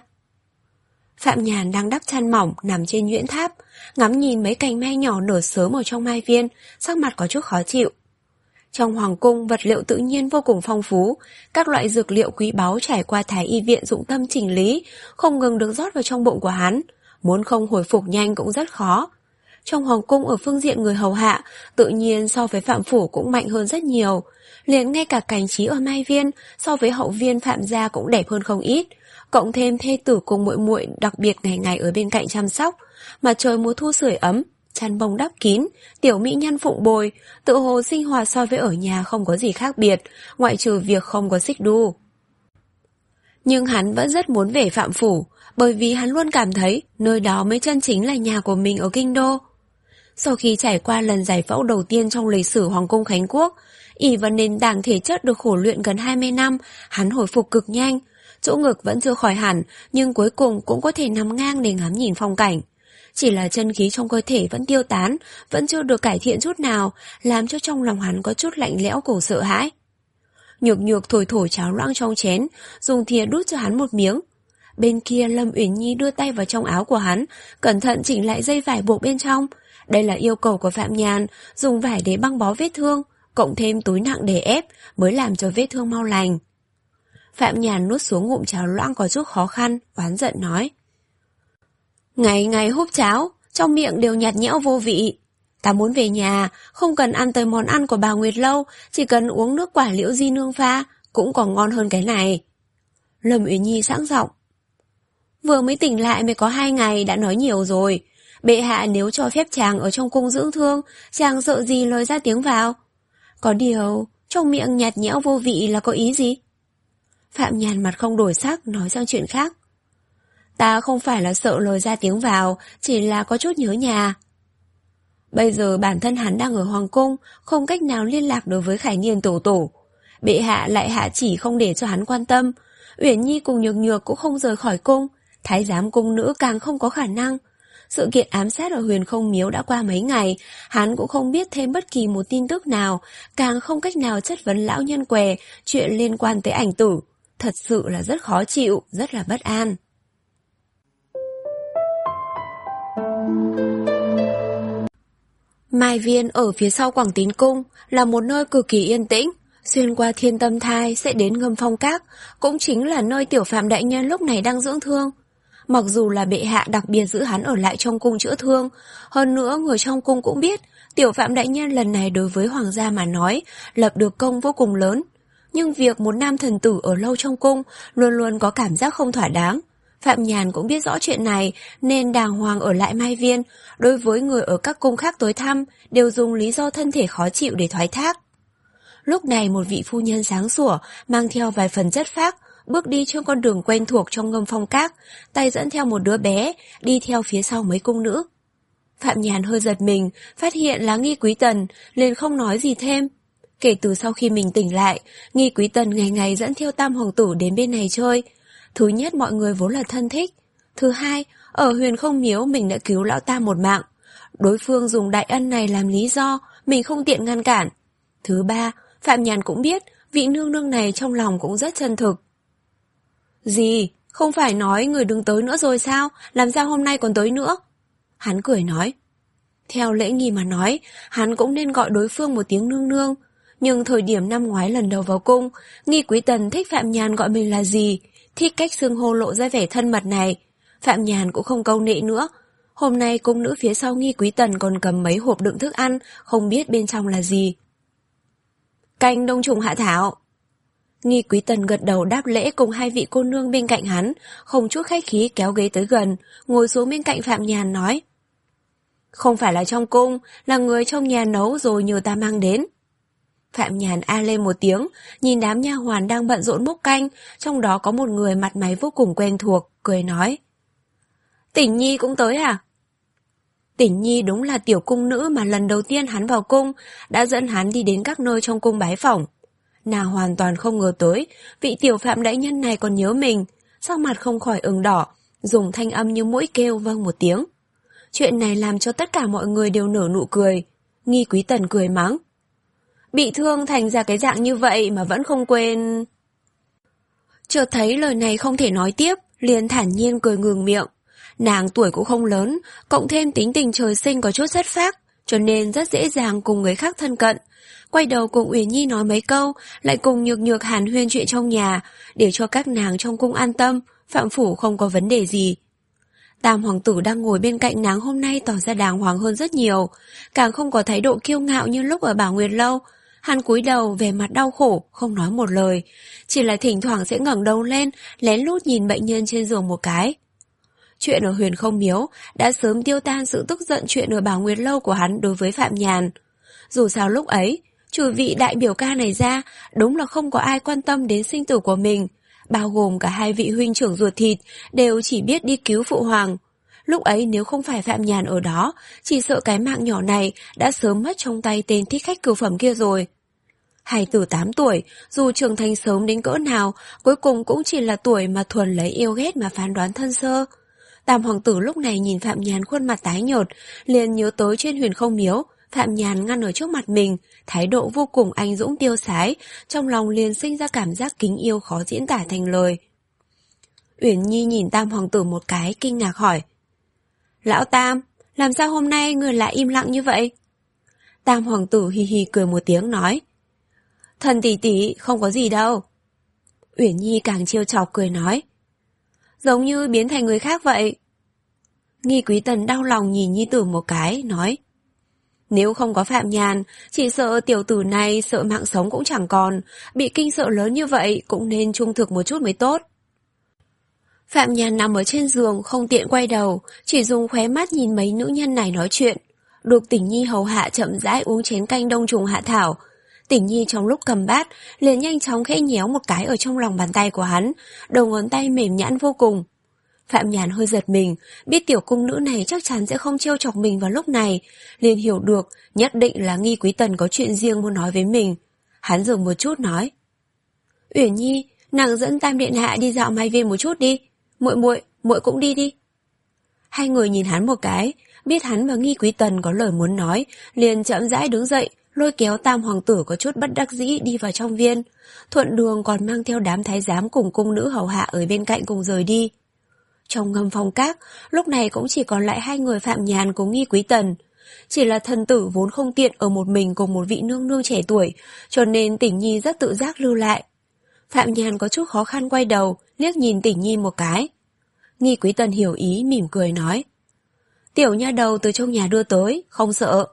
Phạm Nhàn đang đắp chăn mỏng nằm trên nhuyễn tháp, ngắm nhìn mấy cành mai nhỏ nở sớm ở trong Mai Viên, sắc mặt có chút khó chịu. Trong hoàng cung vật liệu tự nhiên vô cùng phong phú, các loại dược liệu quý báu trải qua thái y viện dụng tâm chỉnh lý, không ngừng được rót vào trong bụng của hắn, muốn không hồi phục nhanh cũng rất khó. Trong hoàng cung ở phương diện người hầu hạ, tự nhiên so với Phạm phủ cũng mạnh hơn rất nhiều. Liền ngay cả cảnh trí ở Mai Viên, so với hậu viên Phạm gia cũng đẹp hơn không ít. Cộng thêm thê tử cùng muội muội đặc biệt ngày ngày ở bên cạnh chăm sóc, mà trời mùa thu sưởi ấm, chăn bông đắp kín, tiểu mỹ nhân phụng bồi, tự hồ sinh hoạt so với ở nhà không có gì khác biệt, ngoại trừ việc không có xích đu. Nhưng hắn vẫn rất muốn về Phạm phủ, bởi vì hắn luôn cảm thấy nơi đó mới chân chính là nhà của mình ở kinh đô. Sau khi trải qua lần giải phẫu đầu tiên trong lịch sử Hoàng cung Khánh Quốc, ỷ vào nền tảng thể chất được khổ luyện gần hai mươi năm, hắn hồi phục cực nhanh. Chỗ ngực vẫn chưa khỏi hẳn, nhưng cuối cùng cũng có thể nằm ngang để ngắm nhìn phong cảnh. Chỉ là chân khí trong cơ thể vẫn tiêu tán, vẫn chưa được cải thiện chút nào, làm cho trong lòng hắn có chút lạnh lẽo cổ sợ hãi. Nhược nhược thổi thổi cháo loãng trong chén, dùng thìa đút cho hắn một miếng. Bên kia Lâm Uyển Nhi đưa tay vào trong áo của hắn, cẩn thận chỉnh lại dây vải buộc bên trong. Đây là yêu cầu của Phạm Nhàn, dùng vải để băng bó vết thương, cộng thêm túi nặng để ép, mới làm cho vết thương mau lành. Phạm Nhàn nuốt xuống ngụm cháo loãng có chút khó khăn, oán giận nói. Ngày ngày húp cháo, trong miệng đều nhạt nhẽo vô vị. Ta muốn về nhà, không cần ăn tới món ăn của bà Nguyệt Lâu, chỉ cần uống nước quả liễu di nương pha, cũng còn ngon hơn cái này. Lâm Uyển Nhi sẵn giọng. Vừa mới tỉnh lại mới có hai ngày đã nói nhiều rồi. Bệ hạ nếu cho phép chàng ở trong cung dưỡng thương, chàng sợ gì lời ra tiếng vào. Có điều, trong miệng nhạt nhẽo vô vị là có ý gì? Phạm Nhàn mặt không đổi sắc, nói sang chuyện khác. Ta không phải là sợ lời ra tiếng vào, chỉ là có chút nhớ nhà. Bây giờ bản thân hắn đang ở hoàng cung, không cách nào liên lạc đối với Khải Niên tổ tổ. Bệ hạ lại hạ chỉ không để cho hắn quan tâm. Uyển Nhi cùng Nhược Nhược cũng không rời khỏi cung, thái giám cung nữ càng không có khả năng. Sự kiện ám sát ở Huyền Không Miếu đã qua mấy ngày, hắn cũng không biết thêm bất kỳ một tin tức nào, càng không cách nào chất vấn lão nhân què chuyện liên quan tới ảnh tử. Thật sự là rất khó chịu, rất là bất an. Mai Viên ở phía sau Quảng Tín cung là một nơi cực kỳ yên tĩnh. Xuyên qua Thiên Tâm Thai sẽ đến Ngâm Phong Các, cũng chính là nơi tiểu Phạm đại nhân lúc này đang dưỡng thương. Mặc dù là bệ hạ đặc biệt giữ hắn ở lại trong cung chữa thương, hơn nữa người trong cung cũng biết tiểu Phạm đại nhân lần này đối với hoàng gia mà nói lập được công vô cùng lớn. Nhưng việc một nam thần tử ở lâu trong cung luôn luôn có cảm giác không thỏa đáng. Phạm Nhàn cũng biết rõ chuyện này nên đàng hoàng ở lại Mai Viên, đối với người ở các cung khác tới thăm đều dùng lý do thân thể khó chịu để thoái thác. Lúc này một vị phu nhân sáng sủa mang theo vài phần chất phác bước đi trên con đường quen thuộc trong Ngâm Phong Các, tay dẫn theo một đứa bé, đi theo phía sau mấy cung nữ. Phạm Nhàn hơi giật mình, phát hiện là Nghi Quý Tần, liền không nói gì thêm. Kể từ sau khi mình tỉnh lại, Nghi Quý Tần ngày ngày dẫn theo Tam Hoàng tử đến bên này chơi. Thứ nhất mọi người vốn là thân thích, Thứ hai, ở Huyền Không Miếu mình đã cứu lão tam một mạng. Đối phương dùng đại ân này làm lý do, mình không tiện ngăn cản. Thứ ba, Phạm Nhàn cũng biết vị nương nương này trong lòng cũng rất chân thực. Gì? Không phải nói người đừng tới nữa rồi sao? Làm sao hôm nay còn tới nữa? Hắn cười nói. Theo lễ nghi mà nói, hắn cũng nên gọi đối phương một tiếng nương nương. Nhưng thời điểm năm ngoái lần đầu vào cung, Nghi Quý Tần thích Phạm Nhàn gọi mình là gì, thích cách xưng hô lộ ra vẻ thân mật này. Phạm Nhàn cũng không câu nệ nữa. Hôm nay cung nữ phía sau Nghi Quý Tần còn cầm mấy hộp đựng thức ăn, không biết bên trong là gì. Canh đông trùng hạ thảo. Nghi Quý Tần gật đầu đáp lễ cùng hai vị cô nương bên cạnh hắn, không chút khách khí kéo ghế tới gần, ngồi xuống bên cạnh Phạm Nhàn nói. Không phải là trong cung, là người trong nhà nấu rồi nhờ ta mang đến. Phạm Nhàn a lên một tiếng, nhìn đám nha hoàn đang bận rộn múc canh, trong đó có một người mặt máy vô cùng quen thuộc, cười nói. Tỉnh Nhi cũng tới à? Tỉnh Nhi đúng là tiểu cung nữ mà lần đầu tiên hắn vào cung, đã dẫn hắn đi đến các nơi trong cung bái phỏng. Nàng hoàn toàn không ngờ tới, vị tiểu Phạm đại nhân này còn nhớ mình, sắc mặt không khỏi ửng đỏ, dùng thanh âm như mũi kêu vâng một tiếng. Chuyện này làm cho tất cả mọi người đều nở nụ cười. Nghi Quý Tần cười mắng. Bị thương thành ra cái dạng như vậy mà vẫn không quên... Chợt thấy lời này không thể nói tiếp, liền thản nhiên cười ngừng miệng. Nàng tuổi cũng không lớn, cộng thêm tính tình trời sinh có chút rất phác, cho nên rất dễ dàng cùng người khác thân cận. Quay đầu cùng Uyển Nhi nói mấy câu, lại cùng nhược nhược hàn huyên chuyện trong nhà, để cho các nàng trong cung an tâm, Phạm phủ không có vấn đề gì. Tam hoàng tử đang ngồi bên cạnh nàng hôm nay tỏ ra đàng hoàng hơn rất nhiều, càng không có thái độ kiêu ngạo như lúc ở Bảo Nguyệt Lâu. Hắn cúi đầu vẻ mặt đau khổ, không nói một lời, chỉ là thỉnh thoảng sẽ ngẩng đầu lên, lén lút nhìn bệnh nhân trên giường một cái. Chuyện ở Huyền Không Miếu đã sớm tiêu tan sự tức giận chuyện ở Bảo Nguyệt Lâu của hắn đối với Phạm Nhàn. Dù sao lúc ấy, trừ vị đại biểu ca này ra, đúng là không có ai quan tâm đến sinh tử của mình, bao gồm cả hai vị huynh trưởng ruột thịt, đều chỉ biết đi cứu phụ hoàng. Lúc ấy nếu không phải Phạm Nhàn ở đó, chỉ sợ cái mạng nhỏ này đã sớm mất trong tay tên thích khách cửu phẩm kia rồi. Hài tử tám tuổi, dù trưởng thành sớm đến cỡ nào, cuối cùng cũng chỉ là tuổi mà thuần lấy yêu ghét mà phán đoán thân sơ. Tam hoàng tử lúc này nhìn Phạm Nhàn khuôn mặt tái nhợt, liền nhớ tới trên Huyền Không Miếu, Phạm Nhàn ngăn ở trước mặt mình, thái độ vô cùng anh dũng tiêu sái, trong lòng liền sinh ra cảm giác kính yêu khó diễn tả thành lời. Uyển Nhi nhìn Tam hoàng tử một cái, kinh ngạc hỏi. Lão Tam, làm sao hôm nay người lại im lặng như vậy? Tam hoàng tử hì hì cười một tiếng nói. Thần tỷ tỷ, không có gì đâu. Uyển Nhi càng trêu chọc cười nói. Giống như biến thành người khác vậy. Nghi Quý Tần đau lòng nhìn nhi tử một cái, nói. Nếu không có Phạm Nhàn, chỉ sợ tiểu tử này sợ mạng sống cũng chẳng còn, bị kinh sợ lớn như vậy cũng nên trung thực một chút mới tốt. Phạm Nhàn nằm ở trên giường không tiện quay đầu, chỉ dùng khóe mắt nhìn mấy nữ nhân này nói chuyện. Được Tỉnh Nhi hầu hạ chậm rãi uống chén canh đông trùng hạ thảo. Tỉnh Nhi trong lúc cầm bát, liền nhanh chóng khẽ nhéo một cái ở trong lòng bàn tay của hắn, đầu ngón tay mềm nhẵn vô cùng. Phạm Nhàn hơi giật mình, biết tiểu cung nữ này chắc chắn sẽ không trêu chọc mình vào lúc này, liền hiểu được nhất định là Nghi Quý Tần có chuyện riêng muốn nói với mình. Hắn dừng một chút nói. Uyển Nhi, nàng dẫn Tam điện hạ đi dạo Mai Viên một chút đi. Muội muội, muội cũng đi đi. Hai người nhìn hắn một cái, biết hắn và Nghi Quý Tần có lời muốn nói, liền chậm rãi đứng dậy, lôi kéo Tam hoàng tử có chút bất đắc dĩ đi vào trong viên, thuận đường còn mang theo đám thái giám cùng cung nữ hầu hạ ở bên cạnh cùng rời đi. Trong Ngâm Phong Các, lúc này cũng chỉ còn lại hai người Phạm Nhàn cùng Nghi Quý Tần. Chỉ là thần tử vốn không tiện ở một mình cùng một vị nương nương trẻ tuổi, cho nên Tỉnh Nhi rất tự giác lưu lại. Phạm Nhàn có chút khó khăn quay đầu, liếc nhìn Tỉnh Nhi một cái. Nghi Quý Tần hiểu ý, mỉm cười nói. Tiểu nha đầu từ trong nhà đưa tới, không sợ.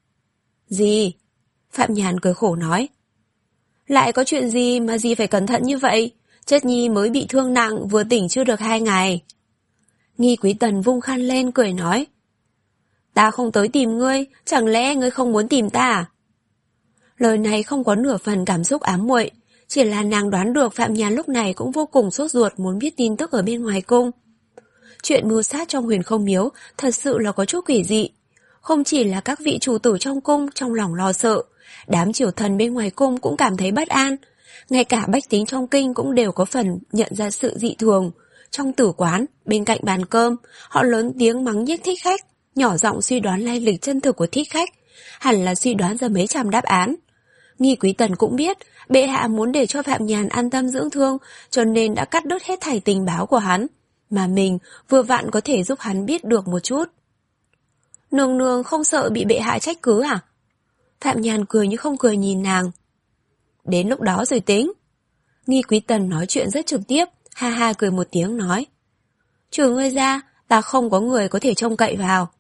Gì? Phạm Nhàn cười khổ nói. Lại có chuyện gì mà gì phải cẩn thận như vậy? Chất Nhi mới bị thương nặng, vừa tỉnh chưa được hai ngày. Nghi Quý Tần vung khăn lên cười nói. Ta không tới tìm ngươi, chẳng lẽ ngươi không muốn tìm ta à? Lời này không có nửa phần cảm xúc ám muội, chỉ là nàng đoán được Phạm Nhàn lúc này cũng vô cùng sốt ruột muốn biết tin tức ở bên ngoài cung. Chuyện mưu sát trong Huyền Không Miếu thật sự là có chút quỷ dị. Không chỉ là các vị chủ tử trong cung trong lòng lo sợ, đám triều thần bên ngoài cung cũng cảm thấy bất an. Ngay cả bách tính trong kinh cũng đều có phần nhận ra sự dị thường, trong tử quán, bên cạnh bàn cơm, họ lớn tiếng mắng nhiếc thích khách, nhỏ giọng suy đoán lai lịch chân thực của thích khách, hẳn là suy đoán ra mấy trăm đáp án. Nghi Quý Tần cũng biết, bệ hạ muốn để cho Phạm Nhàn an tâm dưỡng thương, cho nên đã cắt đứt hết thảy tình báo của hắn, mà mình vừa vặn có thể giúp hắn biết được một chút. Nương nương không sợ bị bệ hạ trách cứ à? Phạm Nhàn cười như không cười nhìn nàng. Đến lúc đó rồi tính. Nghi Quý Tần nói chuyện rất trực tiếp, ha ha cười một tiếng nói. Trừ ngươi ra, ta không có người có thể trông cậy vào.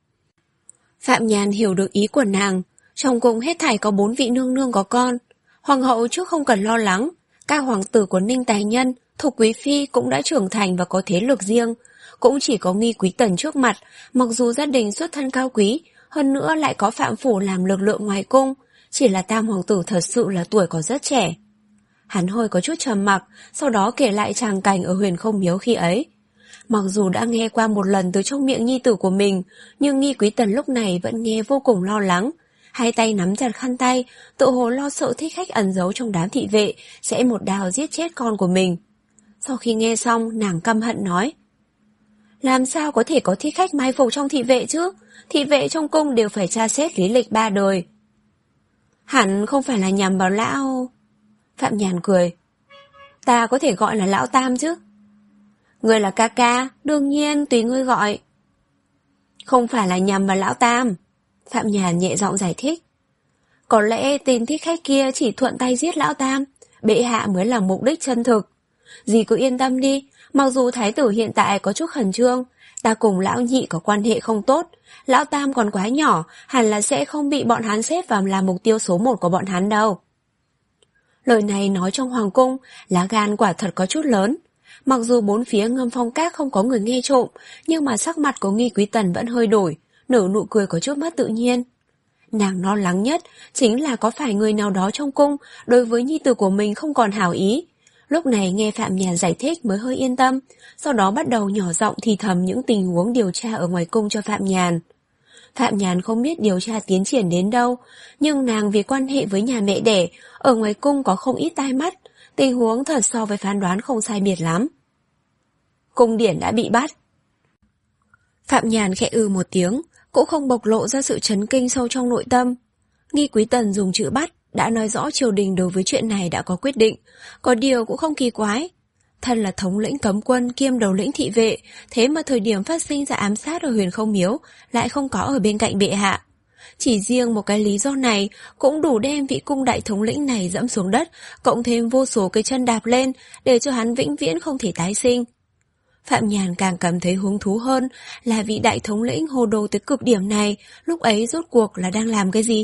Phạm Nhàn hiểu được ý của nàng, trong cung hết thảy có bốn vị nương nương có con. Hoàng hậu trước không cần lo lắng, các hoàng tử của Ninh Tài Nhân, Thục Quý Phi cũng đã trưởng thành và có thế lực riêng. Cũng chỉ có Nghi Quý Tần trước mặt, mặc dù gia đình xuất thân cao quý, hơn nữa lại có Phạm Phủ làm lực lượng ngoài cung, chỉ là tam hoàng tử thật sự là tuổi còn rất trẻ. Hắn hơi có chút trầm mặc, sau đó kể lại tràng cảnh ở Huyền Không Miếu khi ấy. Mặc dù đã nghe qua một lần từ trong miệng nhi tử của mình, nhưng Nghi Quý Tần lúc này vẫn nghe vô cùng lo lắng. Hai tay nắm chặt khăn tay, tự hồ lo sợ thích khách ẩn giấu trong đám thị vệ sẽ một đao giết chết con của mình. Sau khi nghe xong, nàng căm hận nói. Làm sao có thể có thích khách mai phục trong thị vệ chứ? Thị vệ trong cung đều phải tra xét lý lịch ba đời. Hẳn không phải là nhằm vào lão... Phạm Nhàn cười. Ta có thể gọi là lão Tam chứ? Ngươi là ca ca, đương nhiên tùy ngươi gọi. Không phải là nhằm vào lão Tam. Phạm Nhàn nhẹ giọng giải thích. Có lẽ tên thích khách kia chỉ thuận tay giết lão Tam, bệ hạ mới là mục đích chân thực. Dì cứ yên tâm đi, mặc dù thái tử hiện tại có chút khẩn trương, ta cùng lão nhị có quan hệ không tốt, lão Tam còn quá nhỏ, hẳn là sẽ không bị bọn hắn xếp vào làm mục tiêu số một của bọn hắn đâu. Lời này nói trong hoàng cung, lá gan quả thật có chút lớn. Mặc dù bốn phía Ngâm Phong Các không có người nghe trộm, nhưng mà sắc mặt của Nghi Quý Tần vẫn hơi đổi, nở nụ cười có chút mất tự nhiên. Nàng lo lắng nhất chính là có phải người nào đó trong cung đối với nhi tử của mình không còn hảo ý. Lúc này nghe Phạm Nhàn giải thích mới hơi yên tâm, sau đó bắt đầu nhỏ giọng thì thầm những tình huống điều tra ở ngoài cung cho Phạm Nhàn. Phạm Nhàn không biết điều tra tiến triển đến đâu, nhưng nàng vì quan hệ với nhà mẹ đẻ, ở ngoài cung có không ít tai mắt, tình huống thật so với phán đoán không sai biệt lắm. Cung điển đã bị bắt. Phạm Nhàn khẽ ư một tiếng, cũng không bộc lộ ra sự chấn kinh sâu trong nội tâm. Nghi Quý Tần dùng chữ bắt, đã nói rõ triều đình đối với chuyện này đã có quyết định, có điều cũng không kỳ quái. Thân là thống lĩnh cấm quân kiêm đầu lĩnh thị vệ, thế mà thời điểm phát sinh ra ám sát ở Huyền Không Miếu lại không có ở bên cạnh bệ hạ. Chỉ riêng một cái lý do này cũng đủ đem vị cung đại thống lĩnh này dẫm xuống đất, cộng thêm vô số cái chân đạp lên để cho hắn vĩnh viễn không thể tái sinh. Phạm Nhàn càng cảm thấy hứng thú hơn là vị đại thống lĩnh hồ đồ tới cực điểm này, lúc ấy rốt cuộc là đang làm cái gì?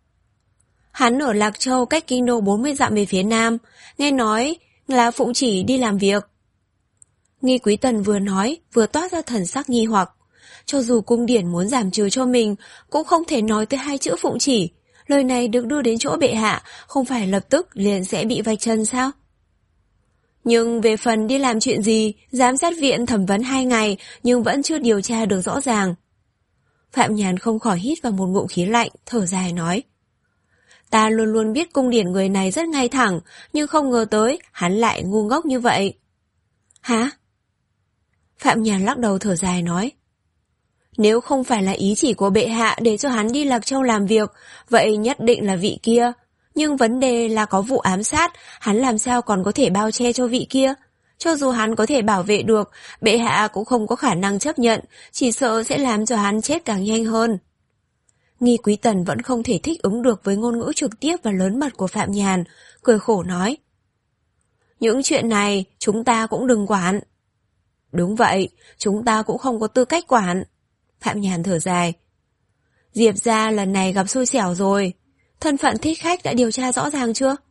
Hắn ở Lạc Châu cách kinh đô bốn mươi dặm về phía nam, nghe nói là phụng chỉ đi làm việc. Nghi Quý Tần vừa nói, vừa toát ra thần sắc nghi hoặc. Cho dù cung điển muốn giảm trừ cho mình, cũng không thể nói tới hai chữ phụng chỉ. Lời này được đưa đến chỗ bệ hạ, không phải lập tức liền sẽ bị vạch chân sao? Nhưng về phần đi làm chuyện gì, giám sát viện thẩm vấn hai ngày, nhưng vẫn chưa điều tra được rõ ràng. Phạm Nhàn không khỏi hít vào một ngụm khí lạnh, thở dài nói. Ta luôn luôn biết cung điển người này rất ngay thẳng, nhưng không ngờ tới hắn lại ngu ngốc như vậy. Hả? Phạm Nhàn lắc đầu thở dài nói. Nếu không phải là ý chỉ của bệ hạ để cho hắn đi Lạc Châu làm việc, vậy nhất định là vị kia. Nhưng vấn đề là có vụ ám sát, hắn làm sao còn có thể bao che cho vị kia. Cho dù hắn có thể bảo vệ được, bệ hạ cũng không có khả năng chấp nhận, chỉ sợ sẽ làm cho hắn chết càng nhanh hơn. Nghi Quý Tần vẫn không thể thích ứng được với ngôn ngữ trực tiếp và lớn mật của Phạm Nhàn, cười khổ nói. Những chuyện này chúng ta cũng đừng quản. Đúng vậy, chúng ta cũng không có tư cách quản. Phạm Nhàn thở dài. Diệp gia lần này gặp xui xẻo rồi. Thân phận thích khách đã điều tra rõ ràng chưa?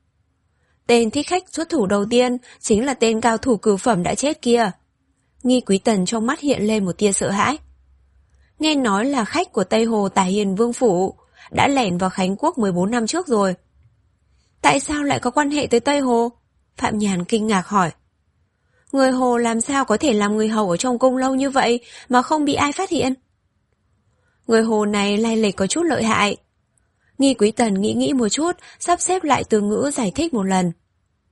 Tên thích khách xuất thủ đầu tiên chính là tên cao thủ cửu phẩm đã chết kia. Nghi Quý Tần trong mắt hiện lên một tia sợ hãi. Nghe nói là khách của Tây Hồ Tả Hiền Vương Phủ, đã lẻn vào Khánh Quốc mười bốn năm trước rồi. Tại sao lại có quan hệ tới Tây Hồ? Phạm Nhàn kinh ngạc hỏi. Người Hồ làm sao có thể làm người hầu ở trong cung lâu như vậy mà không bị ai phát hiện? Người Hồ này lai lịch có chút lợi hại. Nghi Quý Tần nghĩ nghĩ một chút, sắp xếp lại từ ngữ giải thích một lần.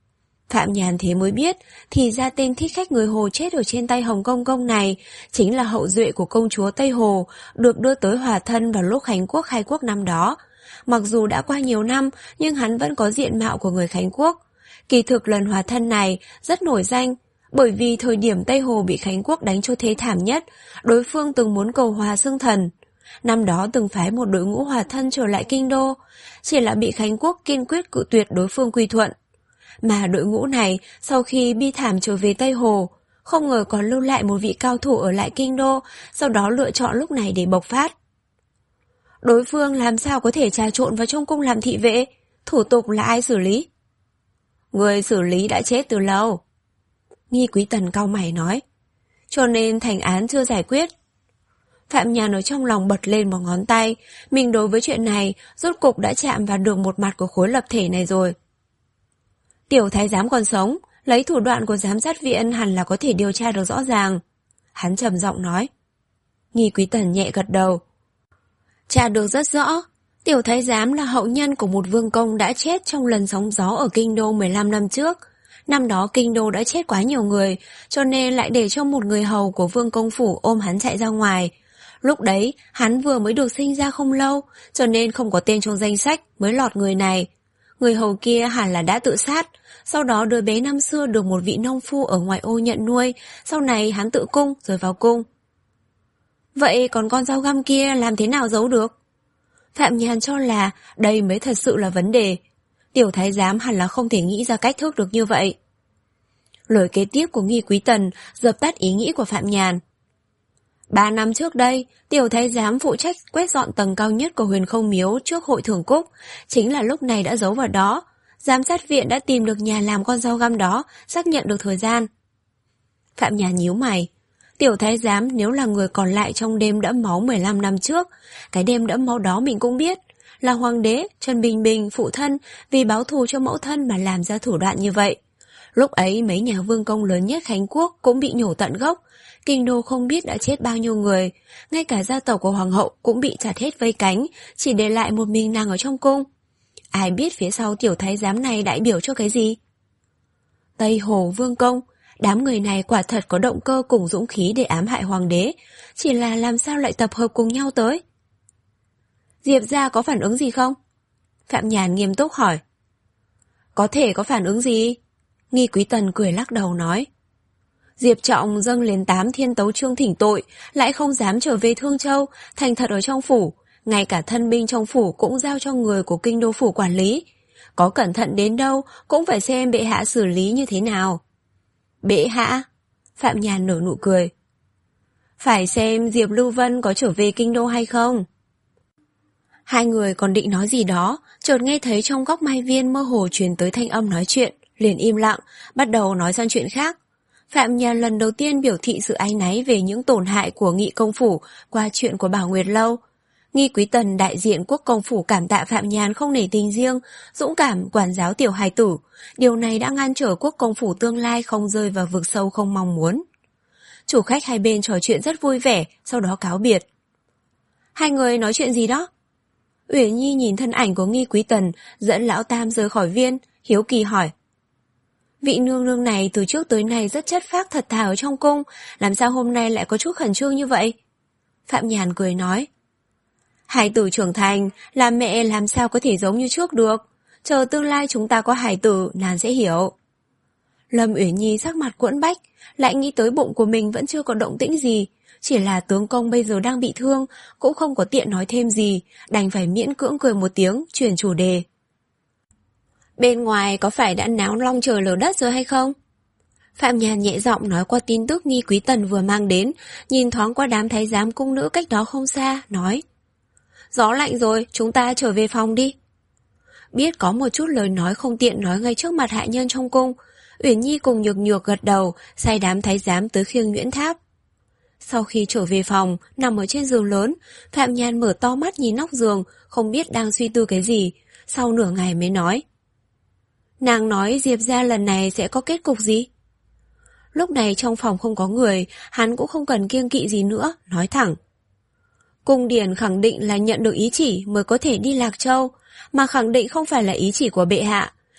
Phạm Nhàn thế mới biết, thì ra tên thích khách người Hồ chết ở trên tay Hồng Công Công này chính là hậu duệ của công chúa Tây Hồ, được đưa tới hòa thân vào lúc Khánh Quốc khai quốc năm đó. Mặc dù đã qua nhiều năm, nhưng hắn vẫn có diện mạo của người Khánh Quốc. Kỳ thực lần hòa thân này rất nổi danh, bởi vì thời điểm Tây Hồ bị Khánh Quốc đánh cho thế thảm nhất, đối phương từng muốn cầu hòa xưng thần. Năm đó từng phái một đội ngũ hòa thân trở lại kinh đô, chỉ là bị Khánh Quốc kiên quyết cự tuyệt đối phương quy thuận. Mà đội ngũ này sau khi bi thảm trở về Tây Hồ, không ngờ còn lưu lại một vị cao thủ ở lại kinh đô, sau đó lựa chọn lúc này để bộc phát. Đối phương làm sao có thể trà trộn vào trong cung làm thị vệ, thủ tục là ai xử lý? Người xử lý đã chết từ lâu. Nghi Quý Tần cau mày nói, cho nên thành án chưa giải quyết. Phạm Nhàn ở trong lòng bật lên một ngón tay, mình đối với chuyện này rốt cục đã chạm vào được một mặt của khối lập thể này rồi. Tiểu thái giám còn sống, lấy thủ đoạn của giám sát viện hẳn là có thể điều tra được rõ ràng. Hắn trầm giọng nói. Nghi Quý Tần nhẹ gật đầu. Tra được rất rõ, tiểu thái giám là hậu nhân của một vương công đã chết trong lần sóng gió ở kinh đô mười lăm năm trước. Năm đó kinh đô đã chết quá nhiều người, cho nên lại để cho một người hầu của vương công phủ ôm hắn chạy ra ngoài. Lúc đấy, hắn vừa mới được sinh ra không lâu, cho nên không có tên trong danh sách mới lọt người này. Người hầu kia hẳn là đã tự sát, sau đó đứa bé năm xưa được một vị nông phu ở ngoại ô nhận nuôi, sau này hắn tự cung rồi vào cung. Vậy còn con dao găm kia làm thế nào giấu được? Phạm Nhàn cho là đây mới thật sự là vấn đề. Tiểu thái giám hẳn là không thể nghĩ ra cách thức được như vậy. Lời kế tiếp của Nghi Quý Tần dập tắt ý nghĩ của Phạm Nhàn. Ba năm trước đây, tiểu thái giám phụ trách quét dọn tầng cao nhất của Huyền Không Miếu trước hội thưởng cúc, chính là lúc này đã giấu vào đó. Giám sát viện đã tìm được nhà làm con dao găm đó, xác nhận được thời gian. Phạm Nhàn nhíu mày. Tiểu thái giám nếu là người còn lại trong đêm đẫm máu mười lăm năm trước, cái đêm đẫm máu đó mình cũng biết, là hoàng đế Trần Bình Bình phụ thân vì báo thù cho mẫu thân mà làm ra thủ đoạn như vậy. Lúc ấy mấy nhà vương công lớn nhất Khánh Quốc cũng bị nhổ tận gốc, kinh đô không biết đã chết bao nhiêu người, ngay cả gia tộc của hoàng hậu cũng bị chặt hết vây cánh, chỉ để lại một mình nàng ở trong cung. Ai biết phía sau tiểu thái giám này đại biểu cho cái gì? Tây Hồ vương công, đám người này quả thật có động cơ cùng dũng khí để ám hại hoàng đế, chỉ là làm sao lại tập hợp cùng nhau tới? Diệp gia có phản ứng gì không? Phạm Nhàn nghiêm túc hỏi. Có thể có phản ứng gì? Nghi Quý Tần cười lắc đầu nói. Diệp Trọng dâng lên tám thiên tấu chương thỉnh tội, lại không dám trở về Thương Châu, thành thật ở trong phủ, ngay cả thân binh trong phủ cũng giao cho người của kinh đô phủ quản lý. Có cẩn thận đến đâu cũng phải xem bệ hạ xử lý như thế nào. Bệ hạ? Phạm Nhàn nở nụ cười. Phải xem Diệp Lưu Vân có trở về kinh đô hay không. Hai người còn định nói gì đó, chợt nghe thấy trong góc mai viên mơ hồ truyền tới thanh âm nói chuyện, liền im lặng, bắt đầu nói sang chuyện khác. Phạm Nhàn lần đầu tiên biểu thị sự áy náy về những tổn hại của Nghị công phủ qua chuyện của Bảo Nguyệt Lâu. Nghi Quý Tần đại diện quốc công phủ cảm tạ Phạm Nhàn không nể tình riêng, dũng cảm quản giáo tiểu hài tử. Điều này đã ngăn trở quốc công phủ tương lai không rơi vào vực sâu không mong muốn. Chủ khách hai bên trò chuyện rất vui vẻ, sau đó cáo biệt. Hai người nói chuyện gì đó? Uyển Nhi nhìn thân ảnh của Nghi Quý Tần dẫn lão tam rời khỏi viên, hiếu kỳ hỏi. Vị nương nương này từ trước tới nay rất chất phác thật thà ở trong cung, làm sao hôm nay lại có chút khẩn trương như vậy? Phạm Nhàn cười nói. Hài tử trưởng thành, làm mẹ làm sao có thể giống như trước được, chờ tương lai chúng ta có hài tử, nàng sẽ hiểu. Lâm Uyển Nhi sắc mặt quẫn bách, lại nghĩ tới bụng của mình vẫn chưa có động tĩnh gì, chỉ là tướng công bây giờ đang bị thương, cũng không có tiện nói thêm gì, đành phải miễn cưỡng cười một tiếng, chuyển chủ đề. Bên ngoài có phải đã náo long trời lở đất rồi hay không? Phạm Nhàn nhẹ giọng nói qua tin tức Nghi Quý Tần vừa mang đến, nhìn thoáng qua đám thái giám cung nữ cách đó không xa, nói. Gió lạnh rồi, chúng ta trở về phòng đi. Biết có một chút lời nói không tiện nói ngay trước mặt hạ nhân trong cung, Uyển Nhi cùng Nhược Nhược gật đầu, sai đám thái giám tới khiêng Nguyễn Tháp. Sau khi trở về phòng, nằm ở trên giường lớn, Phạm Nhàn mở to mắt nhìn nóc giường, không biết đang suy tư cái gì, sau nửa ngày mới nói. Nàng nói Diệp gia lần này sẽ có kết cục gì? Lúc này trong phòng không có người, hắn cũng không cần kiêng kỵ gì nữa, nói thẳng. Cung điển khẳng định là nhận được ý chỉ mới có thể đi Lạc Châu, mà khẳng định không phải là ý chỉ của bệ hạ.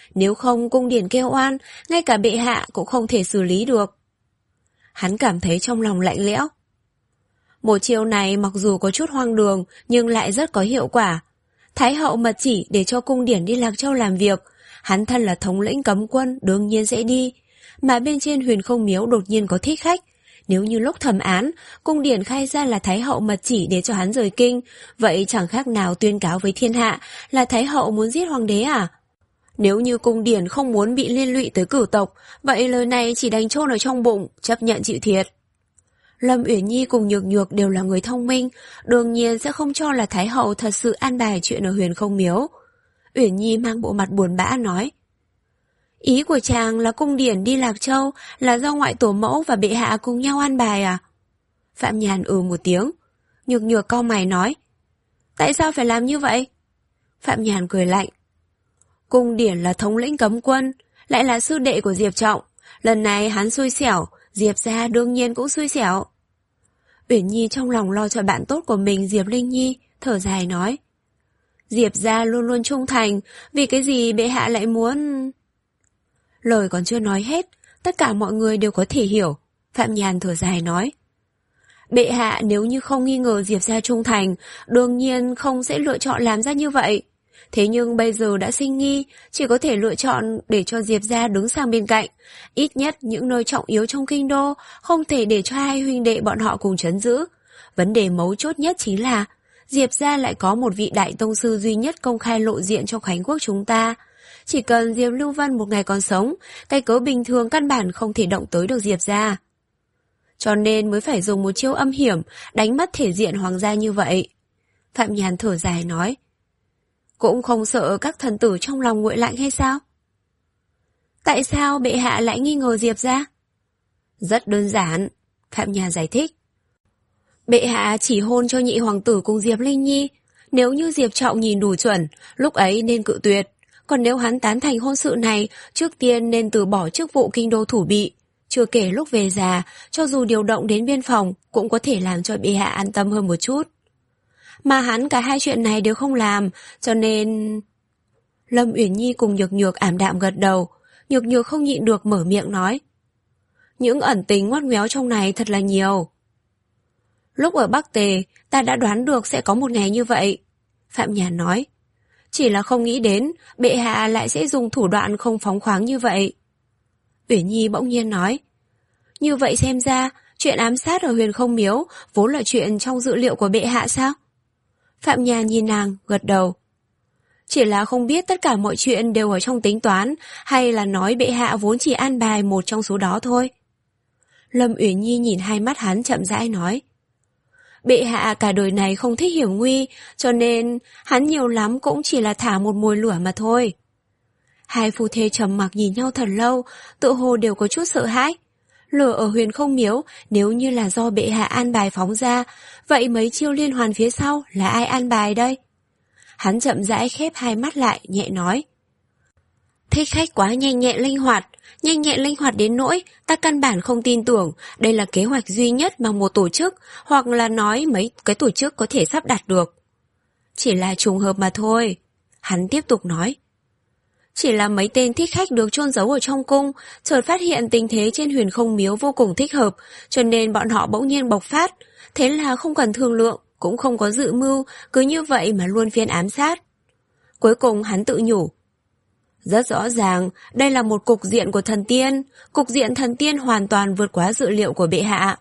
Nếu không cung điển kêu oan, ngay cả bệ hạ cũng không thể xử lý được. Hắn cảm thấy trong lòng lạnh lẽo. Một chiêu này mặc dù có chút hoang đường nhưng lại rất có hiệu quả. Thái hậu mật chỉ để cho cung điển đi Lạc Châu làm việc, hắn thân là thống lĩnh cấm quân đương nhiên sẽ đi. Mà bên trên Huyền Không Miếu đột nhiên có thích khách. Nếu như lúc thẩm án, cung điển khai ra là Thái hậu mật chỉ để cho hắn rời kinh, vậy chẳng khác nào tuyên cáo với thiên hạ là Thái hậu muốn giết hoàng đế à? Nếu như cung điển không muốn bị liên lụy tới cửu tộc, vậy lời này chỉ đành chôn ở trong bụng, chấp nhận chịu thiệt. Lâm Uyển Nhi cùng Nhược Nhược đều là người thông minh, đương nhiên sẽ không cho là Thái hậu thật sự an bài chuyện ở Huyền Không Miếu. Uyển Nhi mang bộ mặt buồn bã nói: Ý của chàng là cung điển đi Lạc Châu là do ngoại tổ mẫu và bệ hạ cùng nhau an bài à? Phạm Nhàn ừ một tiếng. Nhược Nhược cau mày nói: Tại sao phải làm như vậy? Phạm Nhàn cười lạnh: Cung điển là thống lĩnh cấm quân, lại là sư đệ của Diệp Trọng. Lần này hắn xui xẻo, Diệp gia đương nhiên cũng xui xẻo. Uyển Nhi trong lòng lo cho bạn tốt của mình Diệp Linh Nhi, thở dài nói: Diệp gia luôn luôn trung thành, vì cái gì bệ hạ lại muốn... Lời còn chưa nói hết, tất cả mọi người đều có thể hiểu. Phạm Nhàn thở dài nói: Bệ hạ nếu như không nghi ngờ Diệp gia trung thành, đương nhiên không sẽ lựa chọn làm ra như vậy. Thế nhưng bây giờ đã sinh nghi, chỉ có thể lựa chọn để cho Diệp gia đứng sang bên cạnh. Ít nhất những nơi trọng yếu trong kinh đô, không thể để cho hai huynh đệ bọn họ cùng trấn giữ. Vấn đề mấu chốt nhất chính là Diệp gia lại có một vị đại tông sư duy nhất công khai lộ diện trong Khánh Quốc chúng ta. Chỉ cần Diệp Lưu Vân một ngày còn sống, cái cớ bình thường căn bản không thể động tới được Diệp gia. Cho nên mới phải dùng một chiêu âm hiểm, đánh mất thể diện hoàng gia như vậy. Phạm Nhàn thở dài nói: Cũng không sợ các thần tử trong lòng nguội lạnh hay sao? Tại sao bệ hạ lại nghi ngờ Diệp gia? Rất đơn giản, Phạm Nhàn giải thích. Bệ hạ chỉ hôn cho nhị hoàng tử cùng Diệp Linh Nhi. Nếu như Diệp Trọng nhìn đủ chuẩn, lúc ấy nên cự tuyệt. Còn nếu hắn tán thành hôn sự này, trước tiên nên từ bỏ chức vụ kinh đô thủ bị. Chưa kể lúc về già, cho dù điều động đến biên phòng, cũng có thể làm cho bệ hạ an tâm hơn một chút. Mà hắn cả hai chuyện này đều không làm, cho nên... Lâm Uyển Nhi cùng Nhược Nhược ảm đạm gật đầu. Nhược Nhược không nhịn được mở miệng nói: Những ẩn tình ngoắt ngoéo trong này thật là nhiều. Lúc ở Bắc Tề, ta đã đoán được sẽ có một ngày như vậy. Phạm Nhàn nói: Chỉ là không nghĩ đến, bệ hạ lại sẽ dùng thủ đoạn không phóng khoáng như vậy. Uyển Nhi bỗng nhiên nói: Như vậy xem ra, chuyện ám sát ở Huyền Không Miếu vốn là chuyện trong dự liệu của bệ hạ sao? Phạm Nhàn nhìn nàng, gật đầu. Chỉ là không biết tất cả mọi chuyện đều ở trong tính toán, hay là nói bệ hạ vốn chỉ an bài một trong số đó thôi. Lâm Uyển Nhi nhìn hai mắt hắn chậm rãi nói: Bệ hạ cả đời này không thích hiểm nguy, cho nên hắn nhiều lắm cũng chỉ là thả một mồi lửa mà thôi. Hai phu thê trầm mặc nhìn nhau thật lâu, tự hồ đều có chút sợ hãi. Lửa ở Huyền Không Miếu nếu như là do bệ hạ an bài phóng ra, vậy mấy chiêu liên hoàn phía sau là ai an bài đây? Hắn chậm rãi khép hai mắt lại, nhẹ nói: Thích khách quá nhanh nhẹn linh hoạt, nhanh nhẹn linh hoạt đến nỗi ta căn bản không tin tưởng đây là kế hoạch duy nhất mà một tổ chức, hoặc là nói mấy cái tổ chức có thể sắp đặt được. Chỉ là trùng hợp mà thôi. Hắn tiếp tục nói: Chỉ là mấy tên thích khách được chôn giấu ở trong cung, chợt phát hiện tình thế trên Huyền Không Miếu vô cùng thích hợp, cho nên bọn họ bỗng nhiên bộc phát. Thế là không cần thương lượng, cũng không có dự mưu, cứ như vậy mà luôn phiên ám sát. Cuối cùng hắn tự nhủ: Rất rõ ràng, đây là một cục diện của thần tiên, cục diện thần tiên hoàn toàn vượt quá dự liệu của bệ hạ.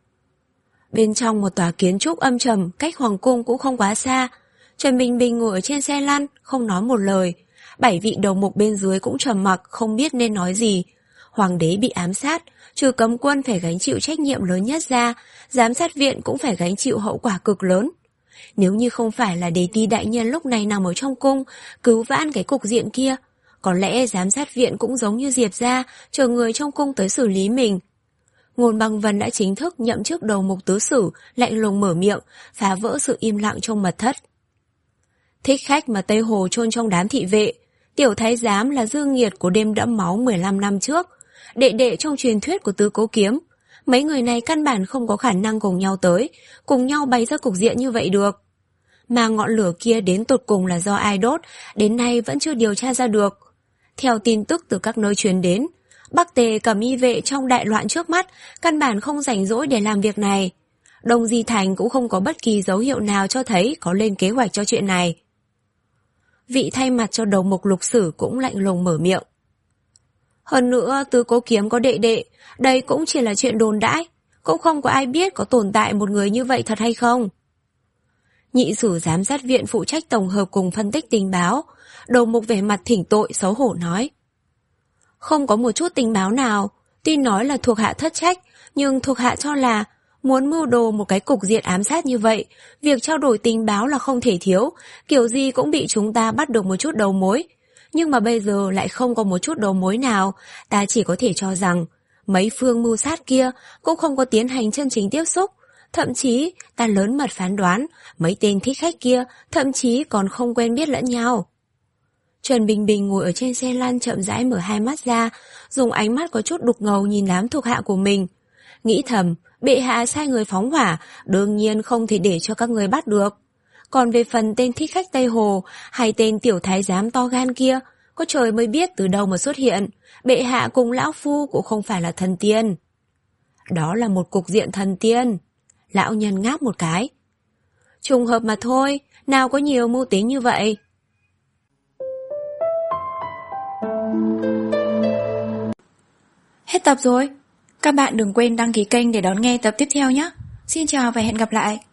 Bên trong một tòa kiến trúc âm trầm, cách hoàng cung cũng không quá xa, Trần Bình Bình ngồi ở trên xe lăn, không nói một lời. Bảy vị đầu mục bên dưới cũng trầm mặc, không biết nên nói gì. Hoàng đế bị ám sát, trừ cấm quân phải gánh chịu trách nhiệm lớn nhất ra, giám sát viện cũng phải gánh chịu hậu quả cực lớn. Nếu như không phải là Đế Ti đại nhân lúc này nằm ở trong cung, cứu vãn cái cục diện kia, có lẽ giám sát viện cũng giống như Diệp gia, chờ người trong cung tới xử lý mình. Ngôn Băng Vân đã chính thức nhậm chức đầu mục tứ sử, lạnh lùng mở miệng, phá vỡ sự im lặng trong mật thất. Thích khách mà Tây Hồ chôn trong đám thị vệ, tiểu thái giám là Dương Nghiệt của đêm đẫm máu mười lăm năm trước, đệ đệ trong truyền thuyết của Tứ Cố Kiếm. Mấy người này căn bản không có khả năng cùng nhau tới, cùng nhau bày ra cục diện như vậy được. Mà ngọn lửa kia đến tột cùng là do ai đốt, đến nay vẫn chưa điều tra ra được. Theo tin tức từ các nơi truyền đến, Bắc Tề cầm y vệ trong đại loạn trước mắt, căn bản không rảnh rỗi để làm việc này. Đông Di Thành cũng không có bất kỳ dấu hiệu nào cho thấy có lên kế hoạch cho chuyện này. Vị thay mặt cho đầu mục Lục Sử cũng lạnh lùng mở miệng. Hơn nữa, Tứ Cố Kiếm có đệ đệ, đây cũng chỉ là chuyện đồn đãi, cũng không có ai biết có tồn tại một người như vậy thật hay không. Nhị sử giám sát viện phụ trách tổng hợp cùng phân tích tình báo, đầu mục vẻ mặt thỉnh tội xấu hổ nói. Không có một chút tình báo nào, tuy nói là thuộc hạ thất trách, nhưng thuộc hạ cho là muốn mưu đồ một cái cục diện ám sát như vậy, việc trao đổi tình báo là không thể thiếu, kiểu gì cũng bị chúng ta bắt được một chút đầu mối. Nhưng mà bây giờ lại không có một chút đầu mối nào, ta chỉ có thể cho rằng mấy phương mưu sát kia cũng không có tiến hành chân chính tiếp xúc. Thậm chí, ta lớn mật phán đoán, mấy tên thích khách kia thậm chí còn không quen biết lẫn nhau. Trần Bình Bình ngồi ở trên xe lăn chậm rãi mở hai mắt ra, dùng ánh mắt có chút đục ngầu nhìn đám thuộc hạ của mình. Nghĩ thầm, bệ hạ sai người phóng hỏa, đương nhiên không thể để cho các người bắt được. Còn về phần tên thích khách Tây Hồ, hay tên tiểu thái giám to gan kia, có trời mới biết từ đâu mà xuất hiện, bệ hạ cùng lão phu cũng không phải là thần tiên. Đó là một cục diện thần tiên. Lão nhân ngáp một cái. Trùng hợp mà thôi, nào có nhiều mưu tính như vậy. Hết tập rồi. Các bạn đừng quên đăng ký kênh để đón nghe tập tiếp theo nhé. Xin chào và hẹn gặp lại.